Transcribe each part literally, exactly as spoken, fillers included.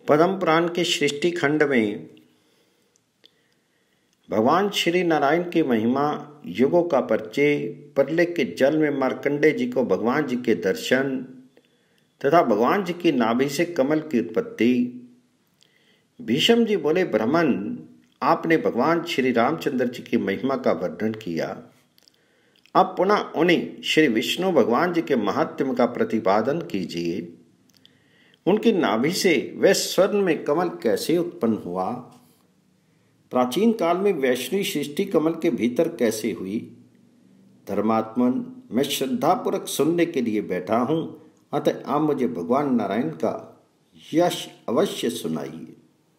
पद्म पुराण के सृष्टि खंड में भगवान श्री नारायण की महिमा, युगों का परिचय, प्रलय के जल में मार्कंडेय जी को भगवान जी के दर्शन तथा भगवान जी की नाभि से कमल की उत्पत्ति। भीष्म जी बोले, ब्राह्मण, आपने भगवान श्री रामचंद्र जी की महिमा का वर्णन किया। अब पुनः उन्हें श्री विष्णु भगवान जी के महात्म्य का प्रतिपादन कीजिए। उनकी नाभि से वह स्वर्ण में कमल कैसे उत्पन्न हुआ? प्राचीन काल में वैष्णवी सृष्टि कमल के भीतर कैसे हुई? धर्मात्मन, मैं श्रद्धापूर्वक सुनने के लिए बैठा हूं, अतः आप मुझे भगवान नारायण का यश अवश्य सुनाइए।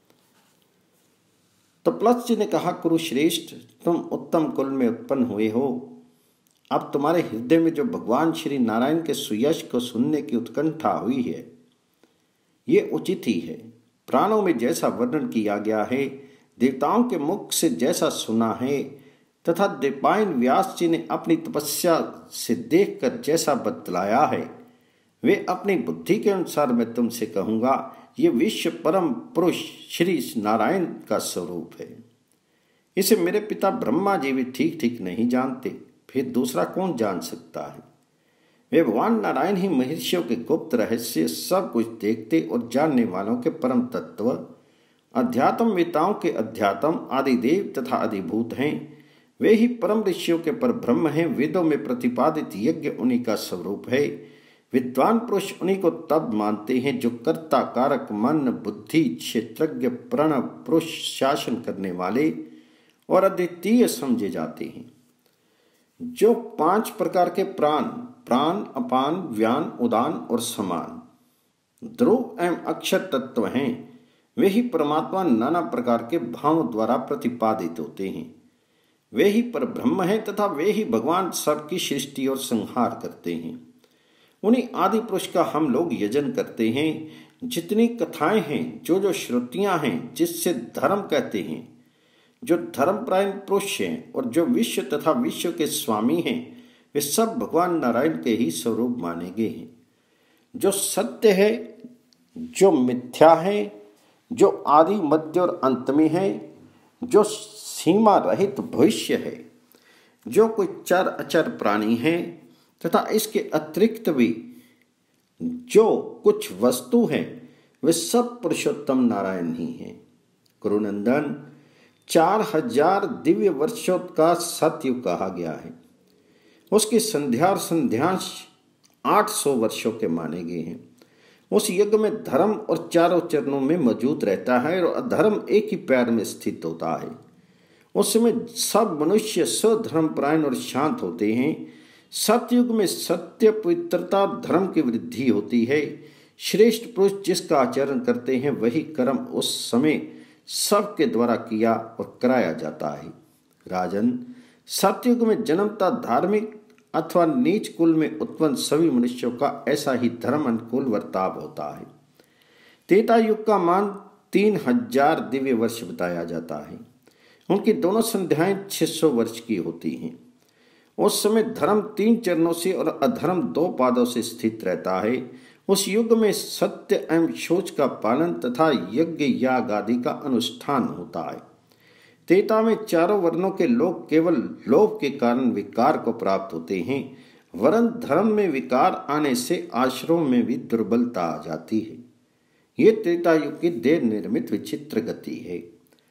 तो प्लस जी ने कहा, कुरुश्रेष्ठ, तुम उत्तम कुल में उत्पन्न हुए हो। अब तुम्हारे हृदय में जो भगवान श्री नारायण के सुयश को सुनने की उत्कंठा हुई है, ये उचित ही है। प्राणों में जैसा वर्णन किया गया है, देवताओं के मुख से जैसा सुना है, तथा द्वैपायन व्यास जी ने अपनी तपस्या से देखकर जैसा बतलाया है, वे अपनी बुद्धि के अनुसार मैं तुमसे कहूंगा, ये विश्व परम पुरुष श्री नारायण का स्वरूप है। इसे मेरे पिता ब्रह्मा जी भी ठीक ठीक नहीं जानते, फिर दूसरा कौन जान सकता है? वे भगवान नारायण ही महर्षियों के गुप्त रहस्य सब कुछ देखते और जानने वालों के परम तत्व, अध्यात्म वेताओं के अध्यात्म, आदिदेव तथा अधिभूत हैं। वे ही परम ऋषियों के पर ब्रह्म हैं। वेदों में प्रतिपादित यज्ञ उन्हीं का स्वरूप है। विद्वान पुरुष उन्हीं को तब मानते हैं जो कर्ता, कारक, मन, बुद्धि, क्षेत्रज्ञ, प्रणव, पुरुष, शासन करने वाले और अद्वितीय समझे जाते हैं। जो पांच प्रकार के प्राण, प्राण, अपान, व्यान, उदान और समान, ध्रुव एवं अक्षर तत्व हैं, वे ही परमात्मा नाना प्रकार के भावों द्वारा प्रतिपादित होते हैं। वे ही पर ब्रह्म हैं तथा वे ही भगवान सबकी सृष्टि और संहार करते हैं। उन्हीं आदि पुरुष का हम लोग यजन करते हैं। जितनी कथाएं हैं, जो जो श्रुतियां हैं, जिससे धर्म कहते हैं, जो धर्मपरायण पुरुष हैं और जो विश्व तथा विश्व के स्वामी हैं, वे सब भगवान नारायण के ही स्वरूप माने गए हैं। जो सत्य है, जो मिथ्या है, जो आदि, मध्य और अंत में है, जो सीमा रहित भविष्य है, जो कोई चर अचर प्राणी है तथा इसके अतिरिक्त भी जो कुछ वस्तु है, वे सब पुरुषोत्तम नारायण ही हैं। कुरुनंदन, चार हजार दिव्य वर्षों का सतयुग कहा गया है। उसकी संध्या और संध्यांश आठ सौ वर्षों के माने गए हैं। उस युग में धर्म और चारों चरणों में मौजूद रहता है और अधर्म एक ही पैर में स्थित होता है। उस समय सब मनुष्य स्वधर्मपरायण और शांत होते हैं। सतयुग में सत्य, पवित्रता, धर्म की वृद्धि होती है। श्रेष्ठ पुरुष जिसका आचरण करते हैं, वही कर्म उस समय सबके द्वारा किया और कराया जाता है। राजन, सतयुग में जन्मता धार्मिक अथवा नीच कुल में उत्पन्न सभी मनुष्यों का ऐसा ही धर्म अनुकूल वर्ताव होता है। त्रेता युग का मान तीन हजार दिव्य वर्ष बताया जाता है। उनकी दोनों संध्याएं छह सौ वर्ष की होती हैं। उस समय धर्म तीन चरणों से और अधर्म दो पादों से स्थित रहता है। उस युग में सत्य एवं शोच का पालन तथा यज्ञ याग आदि का अनुष्ठान होता है। त्रेता में चारों वर्णों के लोग केवल लोभ के कारण विकार को प्राप्त होते हैं, वरन धर्म में विकार आने से आश्रमों में भी दुर्बलता आ जाती है। ये त्रेता युग की देव निर्मित विचित्र गति है।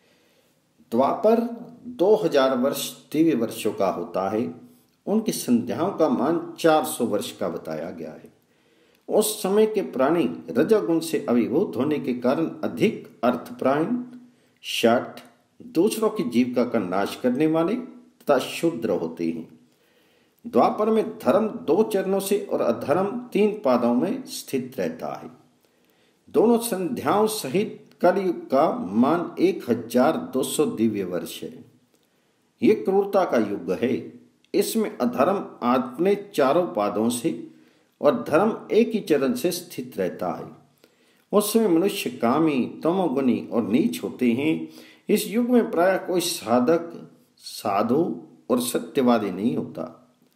द्वापर दो हजार वर्ष दिव्य वर्षों का होता है। उनकी संध्याओं का मान चार सौ वर्ष का बताया गया है। उस समय के प्राणी रजोगुण से अभिभूत होने के कारण अधिक अर्थप्रायण, शठ, दूसरों की जीविका का नाश करने वाले तथा शूद्र होते हैं। द्वापर में धर्म दो चरणों से और अधर्म तीन पादों में स्थित रहता है। दोनों संध्याओं सहित कलयुग का मान एक हजार दो सौ दिव्य वर्ष है। ये क्रूरता का युग है। इसमें अधर्म अपने चारों पादों से और धर्म एक ही चरण से स्थित रहता है। उस समय मनुष्य कामी, तमोगुणी और नीच होते हैं। इस युग में प्रायः कोई साधक, साधु और सत्यवादी नहीं होता।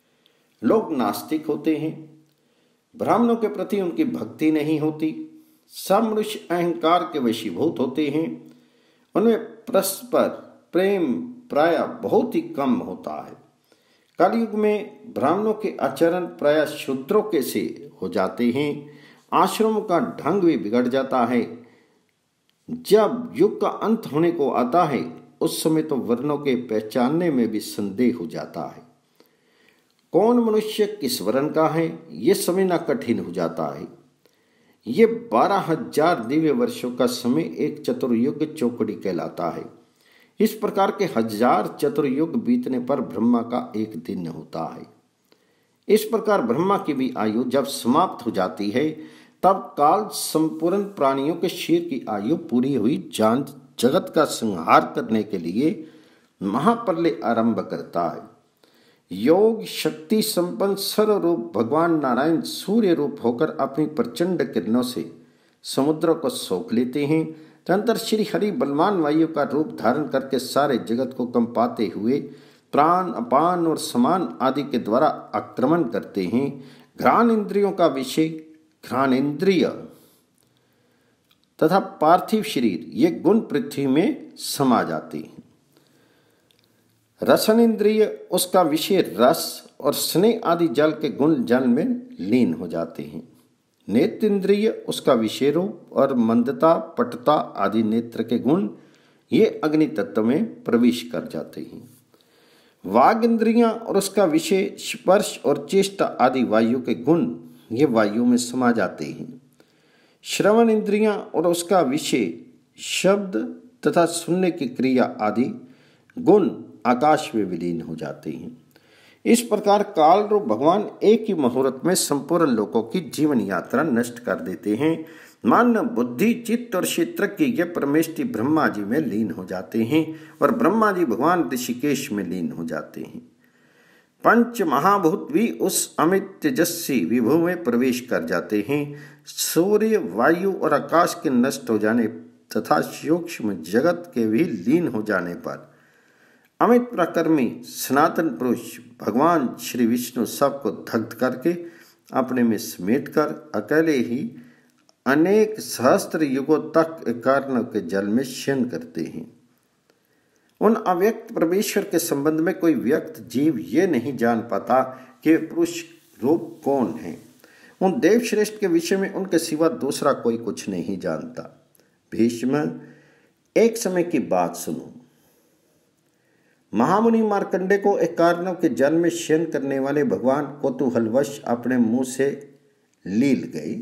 लोग नास्तिक होते हैं। ब्राह्मणों के प्रति उनकी भक्ति नहीं होती। सब मनुष्य अहंकार के वशीभूत होते हैं। उनमें परस्पर प्रेम प्राय बहुत ही कम होता है। कलयुग में ब्राह्मणों के आचरण प्राय शूद्रों के से हो जाते हैं। आश्रमों का ढंग भी बिगड़ जाता है। जब युग का अंत होने को आता है उस समय तो वर्णों के पहचानने में भी संदेह हो जाता है। कौन मनुष्य किस वर्ण का है ये समझना कठिन हो जाता है। ये बारह हजार दिव्य वर्षों का समय एक चतुर्युग चौकड़ी कहलाता है। इस प्रकार के हजार चतुर्युग बीतने पर ब्रह्मा का एक दिन होता है। इस प्रकार ब्रह्मा की भी आयु जब समाप्त हो जाती है तब काल संपूर्ण प्राणियों के शीर की आयु पूरी हुई जान जगत का संहार करने के लिए महाप्रलय आरंभ करता है। योग शक्ति संपन्न सर्वरूप भगवान नारायण सूर्य रूप होकर अपनी प्रचंड किरणों से समुद्रों को सोख लेते हैं। तदनंतर श्री हरि बलवान वायु का रूप धारण करके सारे जगत को कंपाते हुए प्राण अपान और समान आदि के द्वारा आक्रमण करते हैं। घ्राण इंद्रियों का विषय घ्राण इंद्रिय तथा पार्थिव शरीर ये गुण पृथ्वी में समा जाते हैं। रसन इंद्रिय उसका विषय रस और स्नेह आदि जल के गुण जल में लीन हो जाते हैं। नेत्र इंद्रिय उसका विषय रूप और मंदता पटता आदि नेत्र के गुण ये अग्नि तत्व में प्रवेश कर जाते हैं। वाग इंद्रियां और उसका विषय स्पर्श और चेष्टा आदि वायु के गुण ये वायु में समा जाते हैं। श्रवण इंद्रियां और उसका विषय शब्द तथा सुनने की क्रिया आदि गुण आकाश में विलीन हो जाते हैं। इस प्रकार काल रूप भगवान एक ही मुहूर्त में संपूर्ण लोगों की जीवन यात्रा नष्ट कर देते हैं। मन बुद्धि चित्त और क्षेत्र के ये परमेष्टि ब्रह्मा जी में लीन हो जाते हैं और ब्रह्मा जी भगवान ऋषिकेश में लीन हो जाते हैं। पंच महाभूत भी उस अमित तेजस्वी विभु में प्रवेश कर जाते हैं। सूर्य वायु और आकाश के नष्ट हो जाने तथा सूक्ष्म जगत के भी लीन हो जाने पर अमित प्रकर्मी सनातन पुरुष भगवान श्री विष्णु सबको दग्ध करके अपने में समेट कर अकेले ही अनेक सहस्त्र युगों तक एकार्ण के जल में शयन करते हैं। उन अव्यक्त परमेश्वर के संबंध में कोई व्यक्त जीव ये नहीं जान पाता कि पुरुष रूप कौन है। उन देवश्रेष्ठ के विषय में उनके सिवा दूसरा कोई कुछ नहीं जानता। भीष्म, एक समय की बात सुनो। महामुनि मार्कंडे को एकार्णव के जल में शयन करने वाले भगवान कौतूहलवश अपने मुंह से लील गई।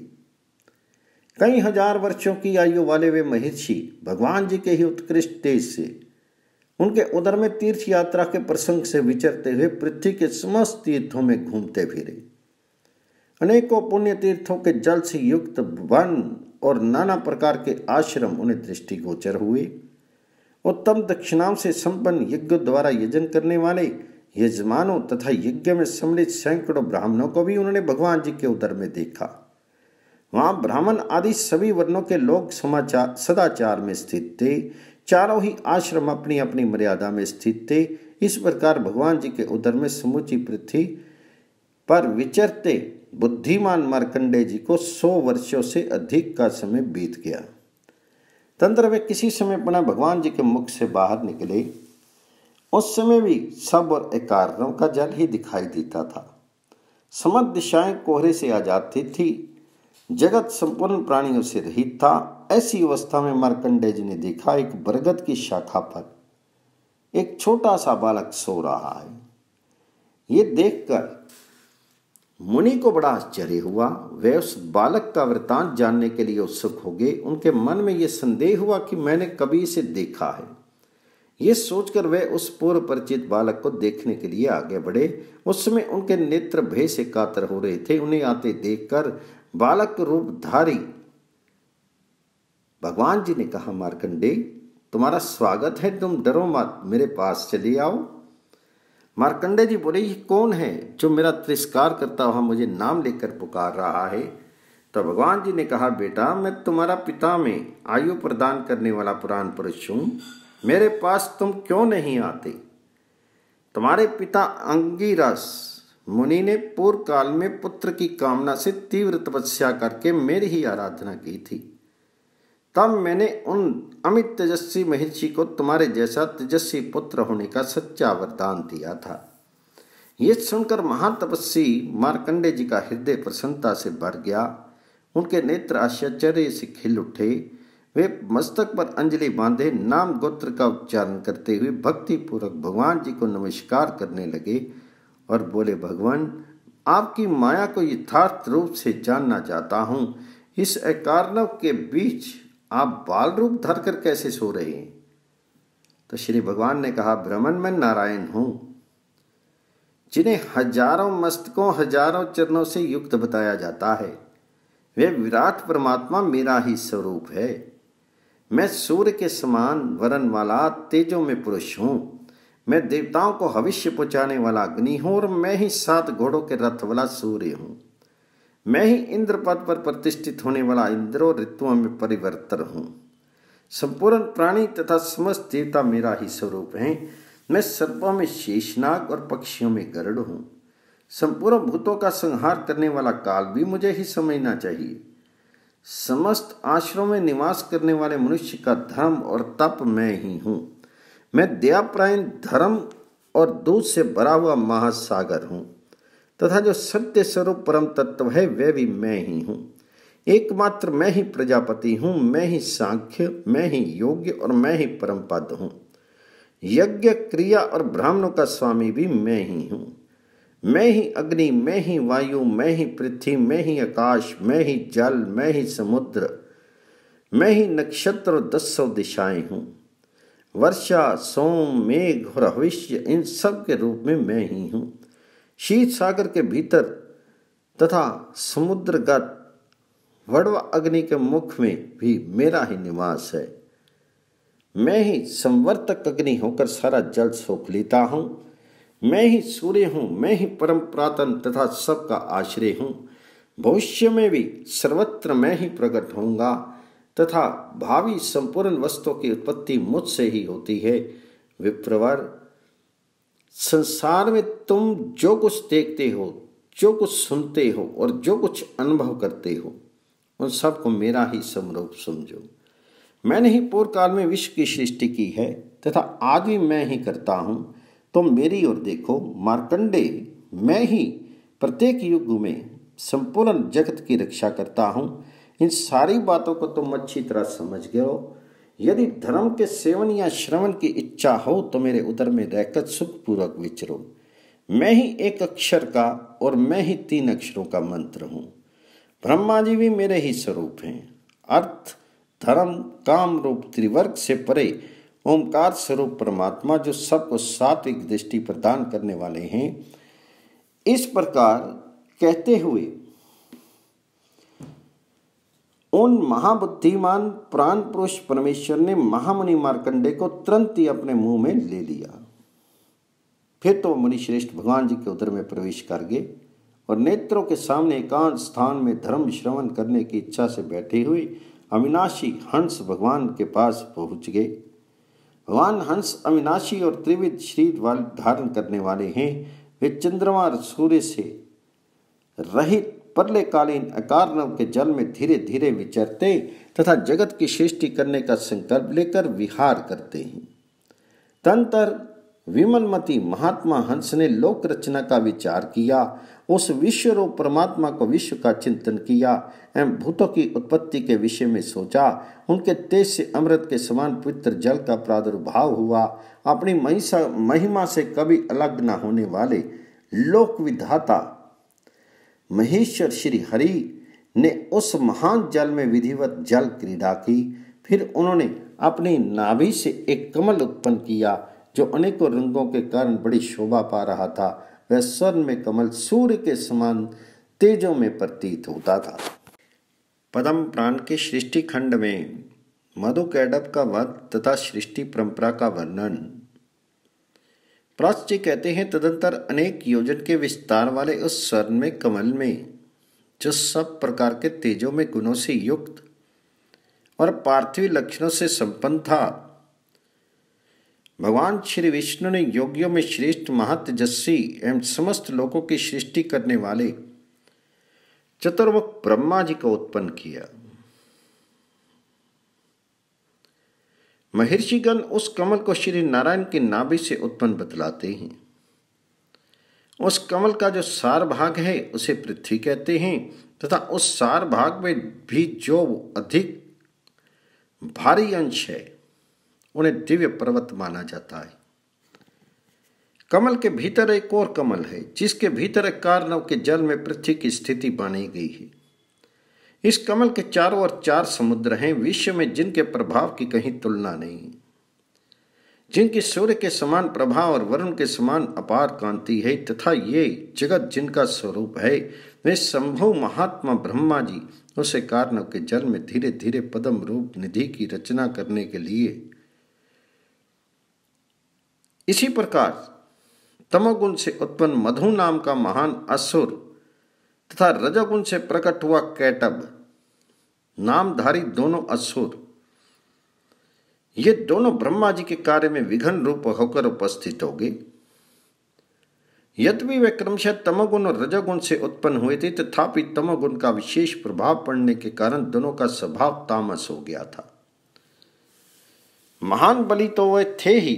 कई हजार वर्षों की आयु वाले वे महर्षि भगवान जी के ही उत्कृष्ट तेज से उनके उदर में तीर्थ यात्रा के प्रसंग से विचरते हुए पृथ्वी के समस्त तीर्थों में घूमते फिरे। अनेकों पुण्य तीर्थों के जल से युक्त वन और नाना प्रकार के आश्रम उन्हें दृष्टिगोचर हुए। उत्तम दक्षिणाओं से संपन्न यज्ञ द्वारा यजन करने वाले यजमानों तथा यज्ञ में सम्मिलित सैकड़ों ब्राह्मणों को भी उन्होंने भगवान जी के उदर में देखा। वहां ब्राह्मण आदि सभी वर्णों के लोग समाचार सदाचार में स्थित थे। चारों ही आश्रम अपनी अपनी मर्यादा में स्थित थे। इस प्रकार भगवान जी के उदर में समूची पृथ्वी पर विचरते बुद्धिमान मार्कंडेय जी को सौ वर्षों से अधिक का समय बीत गया। तंत्र वे किसी समय पुनः भगवान जी के मुख से बाहर निकले। उस समय भी सब और एकार्णों का जल ही दिखाई देता था। समस्त दिशाएं कोहरे से आ जाती थी। जगत संपूर्ण प्राणियों से रहित था। ऐसी अवस्था में मार्कंडेय जी ने देखा एक बरगद की शाखा पर एक छोटा सा बालक सो रहा है। ये देखकर मुनि को बड़ा आश्चर्य हुआ। वे उस बालक का वृतांत जानने के लिए उत्सुक हो गए। उनके मन में यह संदेह हुआ कि मैंने कभी इसे देखा है। ये सोचकर वे उस पूर्व परिचित बालक को देखने के लिए आगे बढ़े। उस समय उनके नेत्र भय से कातर हो रहे थे। उन्हें आते देखकर बालक रूपधारी भगवान जी ने कहा, मार्कंडेय, तुम्हारा स्वागत है, तुम डरो मत, मेरे पास चले आओ। मार्कंडेय जी बोले, ये कौन है जो मेरा तिरस्कार करता हुआ मुझे नाम लेकर पुकार रहा है? तो भगवान जी ने कहा, बेटा, मैं तुम्हारा पिता में आयु प्रदान करने वाला पुराण पुरुष हूं। मेरे पास तुम क्यों नहीं आते? तुम्हारे पिता अंगिरस मुनि ने पूर्व काल में पुत्र की कामना से तीव्र तपस्या करके मेरी ही आराधना की थी। तब मैंने उन अमित तेजस्वी महर्षि को तुम्हारे जैसा तेजस्वी पुत्र होने का सच्चा वरदान दिया था। ये सुनकर महातपस्वी मार्कंडे जी का हृदय प्रसन्नता से भर गया। उनके नेत्र आश्चर्य से खिल उठे। वे मस्तक पर अंजलि बांधे नाम गोत्र का उच्चारण करते हुए भक्ति पूर्वक भगवान जी को नमस्कार करने लगे और बोले, भगवान, आपकी माया को यथार्थ रूप से जानना चाहता हूँ। इस अकारणव के बीच आप बाल रूप धरकर कैसे सो रहे हैं? तो श्री भगवान ने कहा, ब्रह्मन मैं नारायण हूँ, जिन्हें हजारों मस्तकों हजारों चरणों से युक्त बताया जाता है। वे विराट परमात्मा मेरा ही स्वरूप है। मैं सूर्य के समान वरण वाला तेजों में पुरुष हूँ। मैं देवताओं को भविष्य पहुँचाने वाला अग्नि हूँ और मैं ही सात घोड़ों के रथ वाला सूर्य हूँ। मैं ही इंद्र पद पर प्रतिष्ठित होने वाला इंद्र और ऋतुओं में परिवर्तन हूँ। संपूर्ण प्राणी तथा समस्त देवता मेरा ही स्वरूप हैं। मैं सर्पों में शेषनाग और पक्षियों में गरुड़ हूँ। संपूर्ण भूतों का संहार करने वाला काल भी मुझे ही समझना चाहिए। समस्त आश्रमों में निवास करने वाले मनुष्य का धर्म और तप मैं ही हूँ। मैं दयापरायण धर्म और दूध से भरा हुआ महासागर हूँ तथा जो सत्य स्वरूप परम तत्व है वह भी मैं ही हूँ। एकमात्र मैं ही प्रजापति हूँ। मैं ही सांख्य, मैं ही योग्य और मैं ही परम पद हूँ। यज्ञ क्रिया और ब्राह्मणों का स्वामी भी मैं ही हूँ। मैं ही अग्नि, मैं ही वायु, मैं ही पृथ्वी, मैं ही आकाश, मैं ही जल, मैं ही समुद्र, मैं ही नक्षत्र और दसों दिशाएं हूँ। वर्षा, सोम, मेघ और भविष्य इन सब के रूप में मैं ही हूँ। शीत सागर के भीतर तथा समुद्रगत वड़वा अग्नि के मुख में भी मेरा ही निवास है। मैं ही संवर्तक अग्नि होकर सारा जल सोख लेता हूँ। मैं ही सूर्य हूँ। मैं ही परम पुरातन तथा सबका आश्रय हूँ। भविष्य में भी सर्वत्र मैं ही प्रकट होऊंगा तथा भावी संपूर्ण वस्तुओं की उत्पत्ति मुझसे ही होती है। विप्रवर, संसार में तुम जो कुछ देखते हो, जो कुछ सुनते हो और जो कुछ अनुभव करते हो, उन सब को मेरा ही समरूप समझो। मैंने ही पूर्व काल में विश्व की सृष्टि की है तथा आज भी मैं ही करता हूँ। तुम मेरी ओर देखो मार्कंडे, मैं ही प्रत्येक युग में संपूर्ण जगत की रक्षा करता हूँ। इन सारी बातों को तुम अच्छी तरह समझ गए हो। यदि धर्म के सेवन या श्रवण की इच्छा हो तो मेरे उदर में रहकर सुखपूर्वक विचरो। मैं ही एक अक्षर का और मैं ही तीन अक्षरों का मंत्र हूँ। ब्रह्मा जी भी मेरे ही स्वरूप हैं। अर्थ, धर्म, काम रूप त्रिवर्ग से परे ओंकार स्वरूप परमात्मा जो सबको सात्विक दृष्टि प्रदान करने वाले हैं। इस प्रकार कहते हुए उन महाबुद्धिमान प्राण पुरुष परमेश्वर ने महामुनि मार्कंडे को तुरंत ही अपने मुंह में ले लिया। फिर तो मुनि श्रेष्ठ भगवान जी के उदर में प्रवेश कर गए और नेत्रों के सामने एकांत स्थान में धर्म श्रवण करने की इच्छा से बैठे हुए अविनाशी हंस भगवान के पास पहुंच गए। भगवान हंस अविनाशी और त्रिविध शरीर वाले धारण करने वाले हैं। वे चंद्रमा और सूर्य से रहित प्रलयकालीन अकारणव के जल में धीरे धीरे विचरते तथा जगत की सृष्टि करने का संकल्प लेकर विहार करते हैं। तंतर विमलमती महात्मा हंस ने लोक रचना का विचार किया, उस विश्व रूप परमात्मा को विश्व का चिंतन किया एवं भूतों की उत्पत्ति के विषय में सोचा। उनके तेज से अमृत के समान पवित्र जल का प्रादुर्भाव हुआ। अपनी महिमा से कभी अलग न होने वाले लोक विधाता महेश्वर श्री हरि ने उस महान जल में विधिवत जल क्रीड़ा की। फिर उन्होंने अपनी नाभि से एक कमल उत्पन्न किया जो अनेकों रंगों के कारण बड़ी शोभा पा रहा था। वह स्वर्ण में कमल सूर्य के समान तेजों में प्रतीत होता था। पद्म पुराण के सृष्टि खंड में मधुकैटभ का वध तथा सृष्टि परंपरा का वर्णन। प्राच जी कहते हैं, तदंतर अनेक योजन के विस्तार वाले उस स्वर्ण में कमल में जो सब प्रकार के तेजों में गुणों से युक्त और पार्थिव लक्षणों से संपन्न था, भगवान श्री विष्णु ने योगियों में श्रेष्ठ महातेजस्वी एवं समस्त लोगों की सृष्टि करने वाले चतुर्मुख ब्रह्मा जी को उत्पन्न किया। महर्षिगण उस कमल को श्री नारायण की नाभि से उत्पन्न बतलाते हैं। उस कमल का जो सार भाग है उसे पृथ्वी कहते हैं तथा उस सार भाग में भी जो अधिक भारी अंश है उन्हें दिव्य पर्वत माना जाता है। कमल के भीतर एक और कमल है जिसके भीतर एक कारनव के जल में पृथ्वी की स्थिति बनी गई है। इस कमल के चारों ओर चार समुद्र हैं, विश्व में जिनके प्रभाव की कहीं तुलना नहीं, जिनकी सूर्य के समान प्रभाव और वरुण के समान अपार कांति है, तथा ये जगत जिनका स्वरूप है वे शंभु महात्मा ब्रह्मा जी उसे कारनव के जल में धीरे धीरे पद्म रूप निधि की रचना करने के लिए। इसी प्रकार तमोगुण से उत्पन्न मधु नाम का महान असुर तथा रजोगुण से प्रकट हुआ कैटब नामधारी दोनों असुर, ये दोनों ब्रह्मा जी के कार्य में विघन रूप होकर उपस्थित होंगे। यद्यपि वे क्रमशः तमोगुण और रजोगुण से उत्पन्न हुए थे, तथापि तमोगुण का विशेष प्रभाव पड़ने के कारण दोनों का स्वभाव तामस हो गया था। महान बलि तो वे थे ही,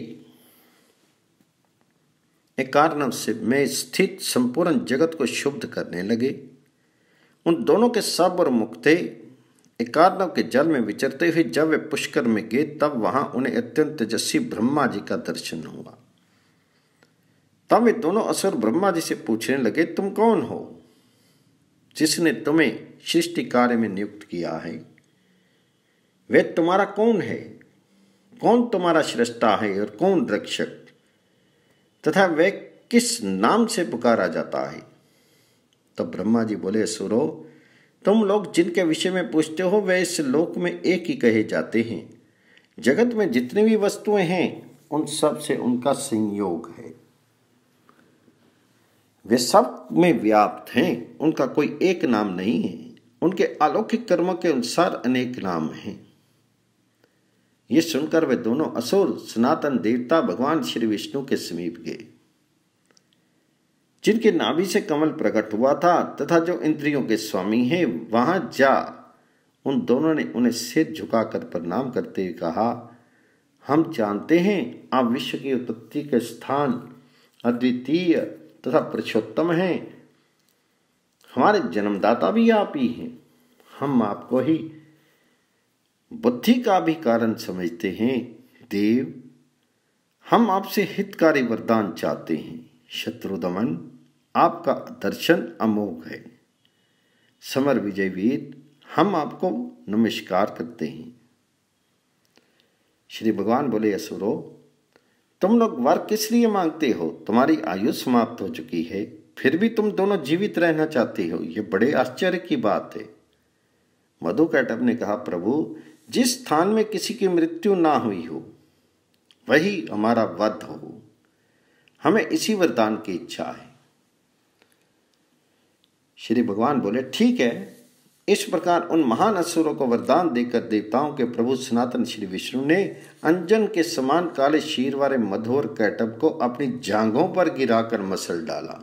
एक कारनव से में स्थित संपूर्ण जगत को शुद्ध करने लगे। उन दोनों के सब और मुख थे। एक कारनव के जल में विचरते हुए जब वे पुष्कर में गए तब वहां उन्हें अत्यंत तेजस्वी ब्रह्मा जी का दर्शन हुआ। तब वे दोनों असुर ब्रह्मा जी से पूछने लगे, तुम कौन हो जिसने तुम्हें सृष्टि कार्य में नियुक्त किया है? वे तुम्हारा कौन है? कौन तुम्हारा सृष्टा है और कौन रक्षक, तथा वह किस नाम से पुकारा जाता है? तब ब्रह्मा जी बोले, असुरो, तुम लोग जिनके विषय में पूछते हो वे इस लोक में एक ही कहे जाते हैं। जगत में जितनी भी वस्तुएं हैं उन सब से उनका संयोग है। वे सब में व्याप्त हैं, उनका कोई एक नाम नहीं है। उनके अलौकिक कर्मों के अनुसार अनेक नाम हैं। ये सुनकर वे दोनों असुर सनातन देवता भगवान श्री विष्णु के समीप गए, जिनके नाभि से कमल प्रकट हुआ था तथा जो इंद्रियों के स्वामी हैं। वहां जा उन दोनों ने उन्हें सिर झुकाकर प्रणाम करते हुए कहा, हम जानते हैं आप विश्व की उत्पत्ति के स्थान अद्वितीय तथा पुरुषोत्तम हैं। हमारे जन्मदाता भी आप ही हैं। हम आपको ही बुद्धि का भी कारण समझते हैं। देव, हम आपसे हितकारी वरदान चाहते हैं। शत्रु दमन, आपका दर्शन अमोघ है। समर विजय वीर, हम आपको नमस्कार करते हैं। श्री भगवान बोले, असुरो, तुम लोग वर किस लिए मांगते हो? तुम्हारी आयु समाप्त हो चुकी है, फिर भी तुम दोनों जीवित रहना चाहते हो। यह बड़े आश्चर्य की बात है। मधु कैटभ ने कहा, प्रभु, जिस स्थान में किसी की मृत्यु ना हुई हो वही हमारा वध हो, हमें इसी वरदान की इच्छा है। श्री भगवान बोले, ठीक है। इस प्रकार उन महान असुरों को वरदान देकर देवताओं के प्रभु सनातन श्री विष्णु ने अंजन के समान काले शीर वाले मधु और कैटभ को अपनी जांघों पर गिराकर मसल डाला।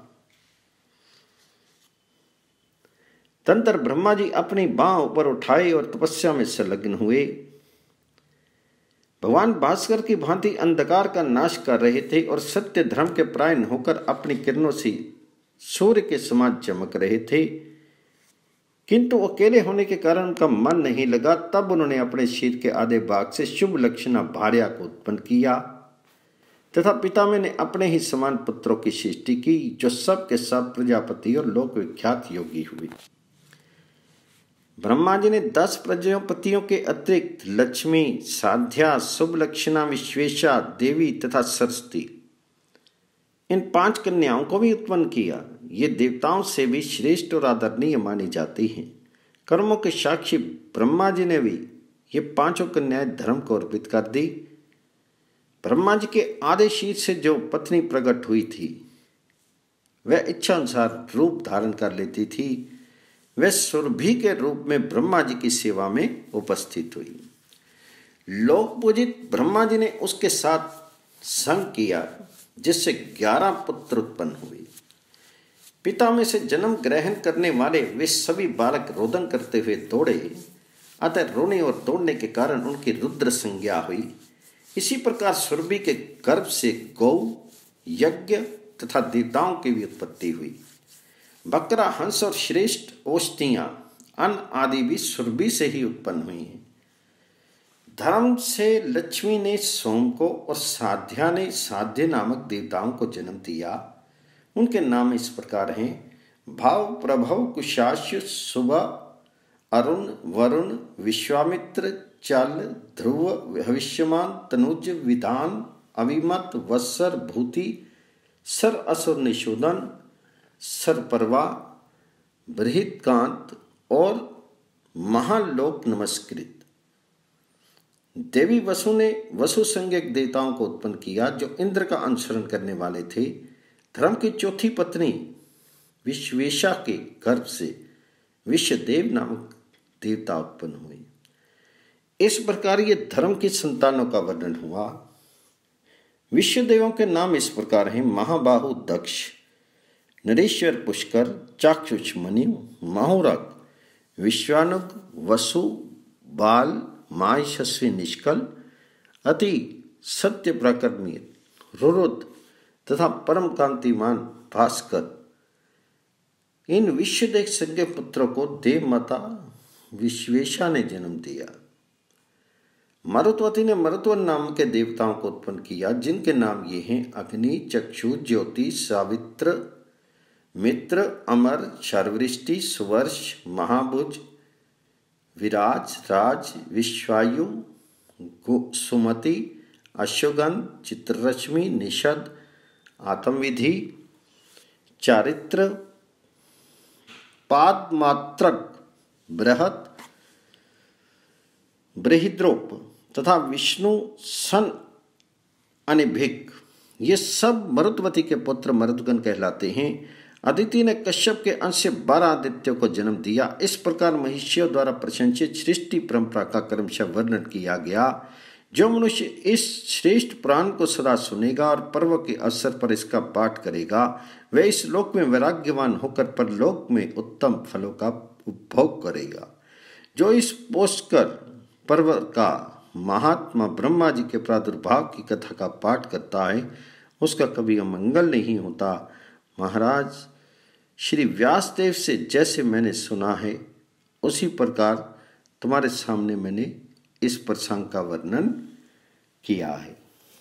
तंत्र ब्रह्मा जी अपनी बांह ऊपर उठाए और तपस्या में संलग्न हुए। भगवान भास्कर की भांति अंधकार का नाश कर रहे थे और सत्य धर्म के परायण होकर अपनी किरणों से सूर्य के समान चमक रहे थे, किंतु अकेले होने के कारण उनका मन नहीं लगा। तब उन्होंने अपने शरीर के आधे भाग से शुभ लक्षणा भार्या को उत्पन्न किया तथा पितामह ने अपने ही समान पुत्रों की सृष्टि की, जो सब के सब प्रजापति और लोक विख्यात योगी हुए। ब्रह्मा जी ने दस प्रजापतियों के अतिरिक्त लक्ष्मी, साध्या, शुभ लक्षणा, विश्वेशा देवी तथा सरस्वती, इन पांच कन्याओं को भी उत्पन्न किया। ये देवताओं से भी श्रेष्ठ और आदरणीय मानी जाती हैं। कर्मों के साक्षी ब्रह्मा जी ने भी ये पांचों कन्याएं धर्म को अर्पित कर दी। ब्रह्मा जी के आधे शीर से जो पत्नी प्रकट हुई थी वह इच्छा अनुसार रूप धारण कर लेती थी। वह सुरभि के रूप में ब्रह्मा जी की सेवा में उपस्थित हुई। लोक पूजित ब्रह्मा जी ने उसके साथ संग किया, जिससे ग्यारह पुत्र उत्पन्न हुए। पिता में से जन्म ग्रहण करने वाले वे सभी बालक रोदन करते हुए दौड़े, अतः रोने और दौड़ने के कारण उनकी रुद्र संज्ञा हुई। इसी प्रकार सुरभि के गर्भ से गौ, यज्ञ तथा देवताओं की भी उत्पत्ति हुई। बकरा, हंस और श्रेष्ठ औषधियां, अन्न आदि भी सुरभि से ही उत्पन्न हुई हैं। धर्म से लक्ष्मी ने सोम को और साध्या ने साध्य नामक देवताओं को जन्म दिया। उनके नाम इस प्रकार हैं: भाव, प्रभव, कुशाश्य, सुबह, अरुण, वरुण, विश्वामित्र, चल, ध्रुव, भविष्यमान, तनुज, विधान, अभिमत, वत्सर, भूति, सर असुर निशोधन, सरपरवा, बृहत्कांत और महालोक नमस्कृत। देवी वसु ने वसु संज्ञक देवताओं को उत्पन्न किया जो इंद्र का अनुसरण करने वाले थे। धर्म की चौथी पत्नी विश्वेशा के गर्भ से विश्वदेव नामक देवता उत्पन्न हुए। इस प्रकार ये धर्म की संतानों का वर्णन हुआ। विश्वदेवों के नाम इस प्रकार हैं: महाबाहु दक्ष, नरेश्वर पुष्कर, चाक्षुष मनु, महोरग, विश्वानुग, वसु, बाल, मायशस्वी निष्कल, अति सत्य प्रकर्मी रुरुद तथा परम कांतिमान भास्कर। इन विश्वदेव संज्ञ पुत्रों को देव माता विश्वेशा ने जन्म दिया। मरुत्वती ने मरुत्वन नाम के देवताओं को उत्पन्न किया, जिनके नाम ये हैं: अग्नि, चक्षु, ज्योति, सावित्र, मित्र, अमर, शर्वृष्टि, सुवर्ष, महाभुज, विराज, राज, विश्वायु, सुमति, अश्वगन, चित्ररश्मि, निषद, आत्मविधि, चारित्र, पादमात्रक, बृहत, बृहद्रोप तथा विष्णु सन अनिभिक। ये सब मरुत्वती के पुत्र मरुदगण कहलाते हैं। अदिति ने कश्यप के अंश से बारह आदित्यों को जन्म दिया। इस प्रकार महिषियों द्वारा प्रशंसित सृष्टि परंपरा का क्रमशः वर्णन किया गया। जो मनुष्य इस श्रेष्ठ पुराण को सदा सुनेगा और पर्व के अवसर पर इसका पाठ करेगा, वह इस लोक में वैराग्यवान होकर परलोक में उत्तम फलों का उपभोग करेगा। जो इस पुष्कर पर्व का महात्मा ब्रह्मा जी के प्रादुर्भाव की कथा का पाठ करता है, उसका कभी अमंगल नहीं होता। महाराज श्री व्यासदेव से जैसे मैंने सुना है, उसी प्रकार तुम्हारे सामने मैंने इस प्रसंग का वर्णन किया है।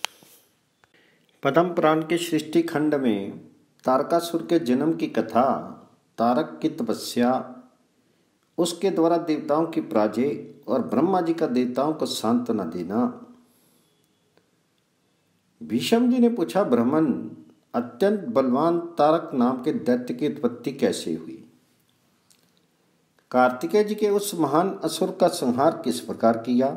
पद्म पुराण के सृष्टि खंड में तारकासुर के जन्म की कथा, तारक की तपस्या, उसके द्वारा देवताओं की पराजय और ब्रह्मा जी का देवताओं को सांत्वना देना। भीष्म जी ने पूछा, ब्राह्मण, अत्यंत बलवान तारक नाम के दैत्य की उत्पत्ति कैसे हुई? कार्तिकेय जी के उस महान असुर का संहार किस प्रकार किया?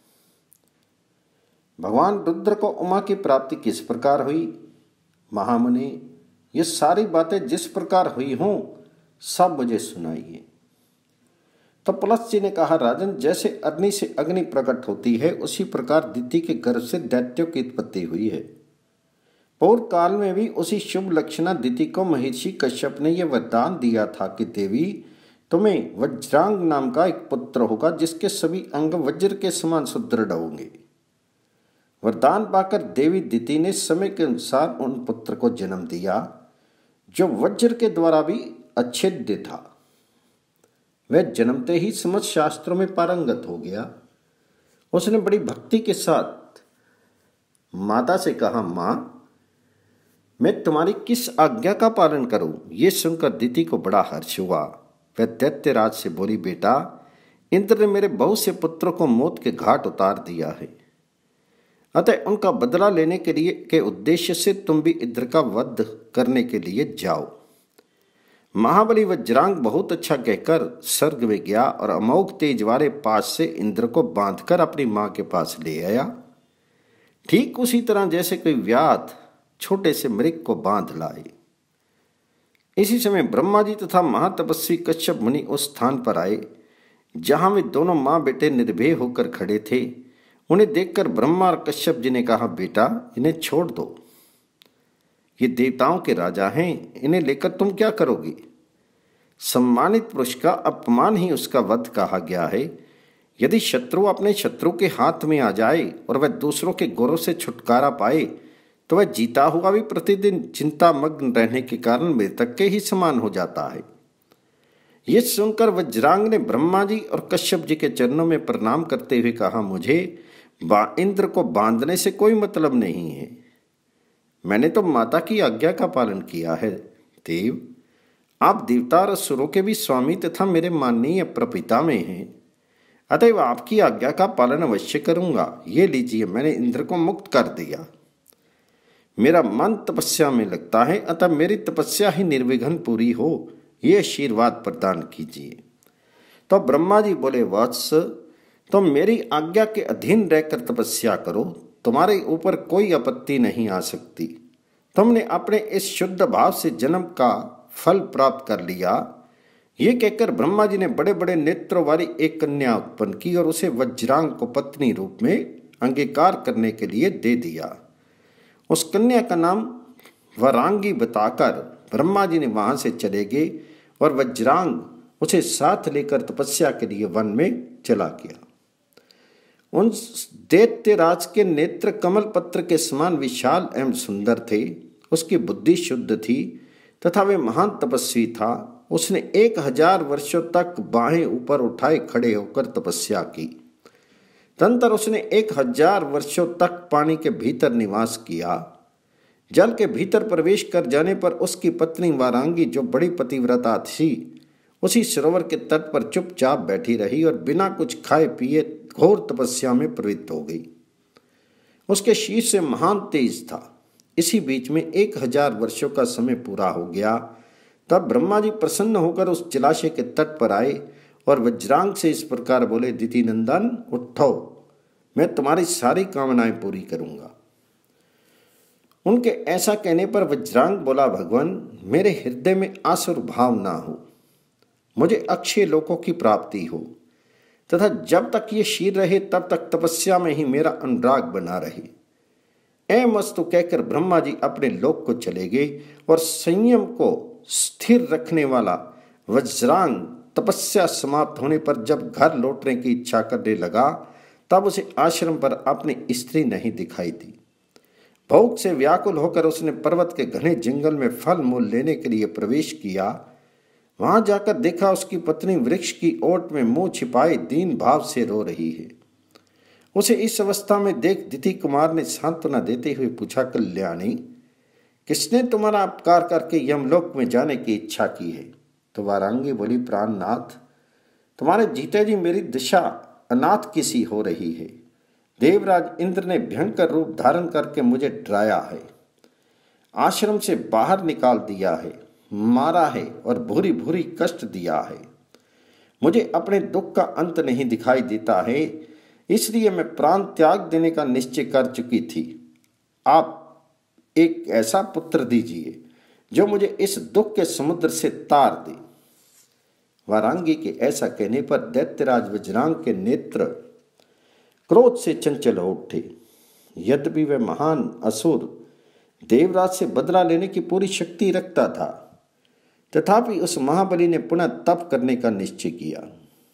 भगवान रुद्र को उमा की प्राप्ति किस प्रकार हुई? महामुनि, ये सारी बातें जिस प्रकार हुई हों सब मुझे सुनाइए। तो पुलस्त जी ने कहा, राजन, जैसे अग्नि से अग्नि प्रकट होती है, उसी प्रकार दिति के गर्भ से दैत्यों की उत्पत्ति हुई है। पूर्व काल में भी उसी शुभ लक्षणा दिति को महर्षि कश्यप ने यह वरदान दिया था कि देवी, तुम्हें वज्रांग नाम का एक पुत्र होगा, जिसके सभी अंग वज्र के समान सुदृढ़ होंगे। वरदान पाकर देवी दिति ने समय के अनुसार उन पुत्र को जन्म दिया, जो वज्र के द्वारा भी अच्छेद्य था। वह जन्मते ही समस्त शास्त्रों में पारंगत हो गया। उसने बड़ी भक्ति के साथ माता से कहा, माँ, मैं तुम्हारी किस आज्ञा का पालन करूं? ये सुनकर दिति को बड़ा हर्ष हुआ। वह दैत्यराज से बोली, बेटा, इंद्र ने मेरे बहुत से पुत्रों को मौत के घाट उतार दिया है, अतः उनका बदला लेने के लिए के उद्देश्य से तुम भी इंद्र का वध करने के लिए जाओ। महाबली वज्रांग बहुत अच्छा कहकर स्वर्ग में गया और अमोघ तेज वाले पास से इंद्र को बांधकर अपनी मां के पास ले आया, ठीक उसी तरह जैसे कोई व्याध छोटे से मृग को बांध लाए। इसी समय ब्रह्मा जी तथा महातपस्वी कश्यप मुनि उस स्थान पर आए जहां वे दोनों मां बेटे निर्भय होकर खड़े थे। उन्हें देखकर ब्रह्मा और कश्यप जी ने कहा, बेटा, इन्हें छोड़ दो, ये देवताओं के राजा हैं, इन्हें लेकर तुम क्या करोगे? सम्मानित पुरुष का अपमान ही उसका वध कहा गया है। यदि शत्रु अपने शत्रु के हाथ में आ जाए और वह दूसरों के गोरों से छुटकारा पाए तो वह जीता हुआ भी प्रतिदिन चिंतामग्न रहने के कारण मृतक के ही समान हो जाता है। ये सुनकर वज्रांग ने ब्रह्मा जी और कश्यप जी के चरणों में प्रणाम करते हुए कहा, मुझे इंद्र को बांधने से कोई मतलब नहीं है। मैंने तो माता की आज्ञा का पालन किया है। देव, आप देवता और असुरों के भी स्वामी तथा मेरे माननीय प्रपिता में हैं, अतएव आपकी आज्ञा का पालन अवश्य करूंगा। ये लीजिए, मैंने इंद्र को मुक्त कर दिया। मेरा मन तपस्या में लगता है, अतः मेरी तपस्या ही निर्विघ्न पूरी हो, ये आशीर्वाद प्रदान कीजिए। तो ब्रह्मा जी बोले, वत्स, तुम तो मेरी आज्ञा के अधीन रहकर तपस्या करो, तुम्हारे ऊपर कोई आपत्ति नहीं आ सकती। तुमने अपने इस शुद्ध भाव से जन्म का फल प्राप्त कर लिया। ये कहकर ब्रह्मा जी ने बड़े बड़े नेत्रों वाली एक कन्या उत्पन्न की और उसे वज्रांग को पत्नी रूप में अंगीकार करने के लिए दे दिया। उस कन्या का नाम वरांगी बताकर ब्रह्मा जी ने वहां से चले गए और वज्रांग उसे साथ लेकर तपस्या के लिए वन में चला गया। उन दैत्यराज के नेत्र कमल पत्र के समान विशाल एवं सुंदर थे। उसकी बुद्धि शुद्ध थी तथा वे महान तपस्वी था। उसने एक हजार वर्षों तक बाहें ऊपर उठाए खड़े होकर तपस्या की। तदंतर उसने एक हजार वर्षों तक पानी के भीतर निवास किया। जल के भीतर प्रवेश कर जाने पर उसकी पत्नी वारांगी, जो बड़ी पतिव्रता थी, उसी सरोवर के तट पर चुपचाप बैठी रही और बिना कुछ खाए पिए घोर तपस्या में प्रवृत्त हो गई। उसके शीश से महान तेज था। इसी बीच में एक हजार वर्षों का समय पूरा हो गया। तब ब्रह्मा जी प्रसन्न होकर उस जलाशय के तट पर आए और वज्रांग से इस प्रकार बोले, दिति नंदन, उठो, मैं तुम्हारी सारी कामनाएं पूरी करूंगा। उनके ऐसा कहने पर वज्रांग बोला, भगवान, मेरे हृदय में आसुर भाव ना हो, मुझे अक्षय लोकों की प्राप्ति हो तथा जब तक ये शीर रहे तब तक तपस्या में ही मेरा अनुराग बना रहे। ऐ मस्तु कहकर ब्रह्मा जी अपने लोक को चले गए और संयम को स्थिर रखने वाला वज्रांग तपस्या समाप्त होने पर जब घर लौटने की इच्छा करने लगा तब उसे आश्रम पर अपनी स्त्री नहीं दिखाई दी। भूख से व्याकुल होकर उसने पर्वत के घने जंगल में फल मूल लेने के लिए प्रवेश किया। वहां जाकर देखा उसकी पत्नी वृक्ष की ओट में मुंह छिपाए दीन भाव से रो रही है। उसे इस अवस्था में देख दिति कुमार ने सांत्वना देते हुए पूछा, कल्याणी, किसने तुम्हारा अपकार करके यमलोक में जाने की इच्छा की है? तो वारांगी बोली, प्राणनाथ, तुम्हारे जीते जी मेरी दिशा अनाथ किसी हो रही है। देवराज इंद्र ने भयंकर रूप धारण करके मुझे डराया है, आश्रम से बाहर निकाल दिया है, मारा है और भूरी भूरी कष्ट दिया है। मुझे अपने दुख का अंत नहीं दिखाई देता है, इसलिए मैं प्राण त्याग देने का निश्चय कर चुकी थी। आप एक ऐसा पुत्र दीजिए जो मुझे इस दुख के समुद्र से तार दे। वारांगी के ऐसा कहने पर दैत्यराज वज्रांग के नेत्र क्रोध से चंचल हो उठे। यद्यपि वह महान असुर देवराज से बदला लेने की पूरी शक्ति रखता था, तथापि उस महाबली ने पुनः तप करने का निश्चय किया।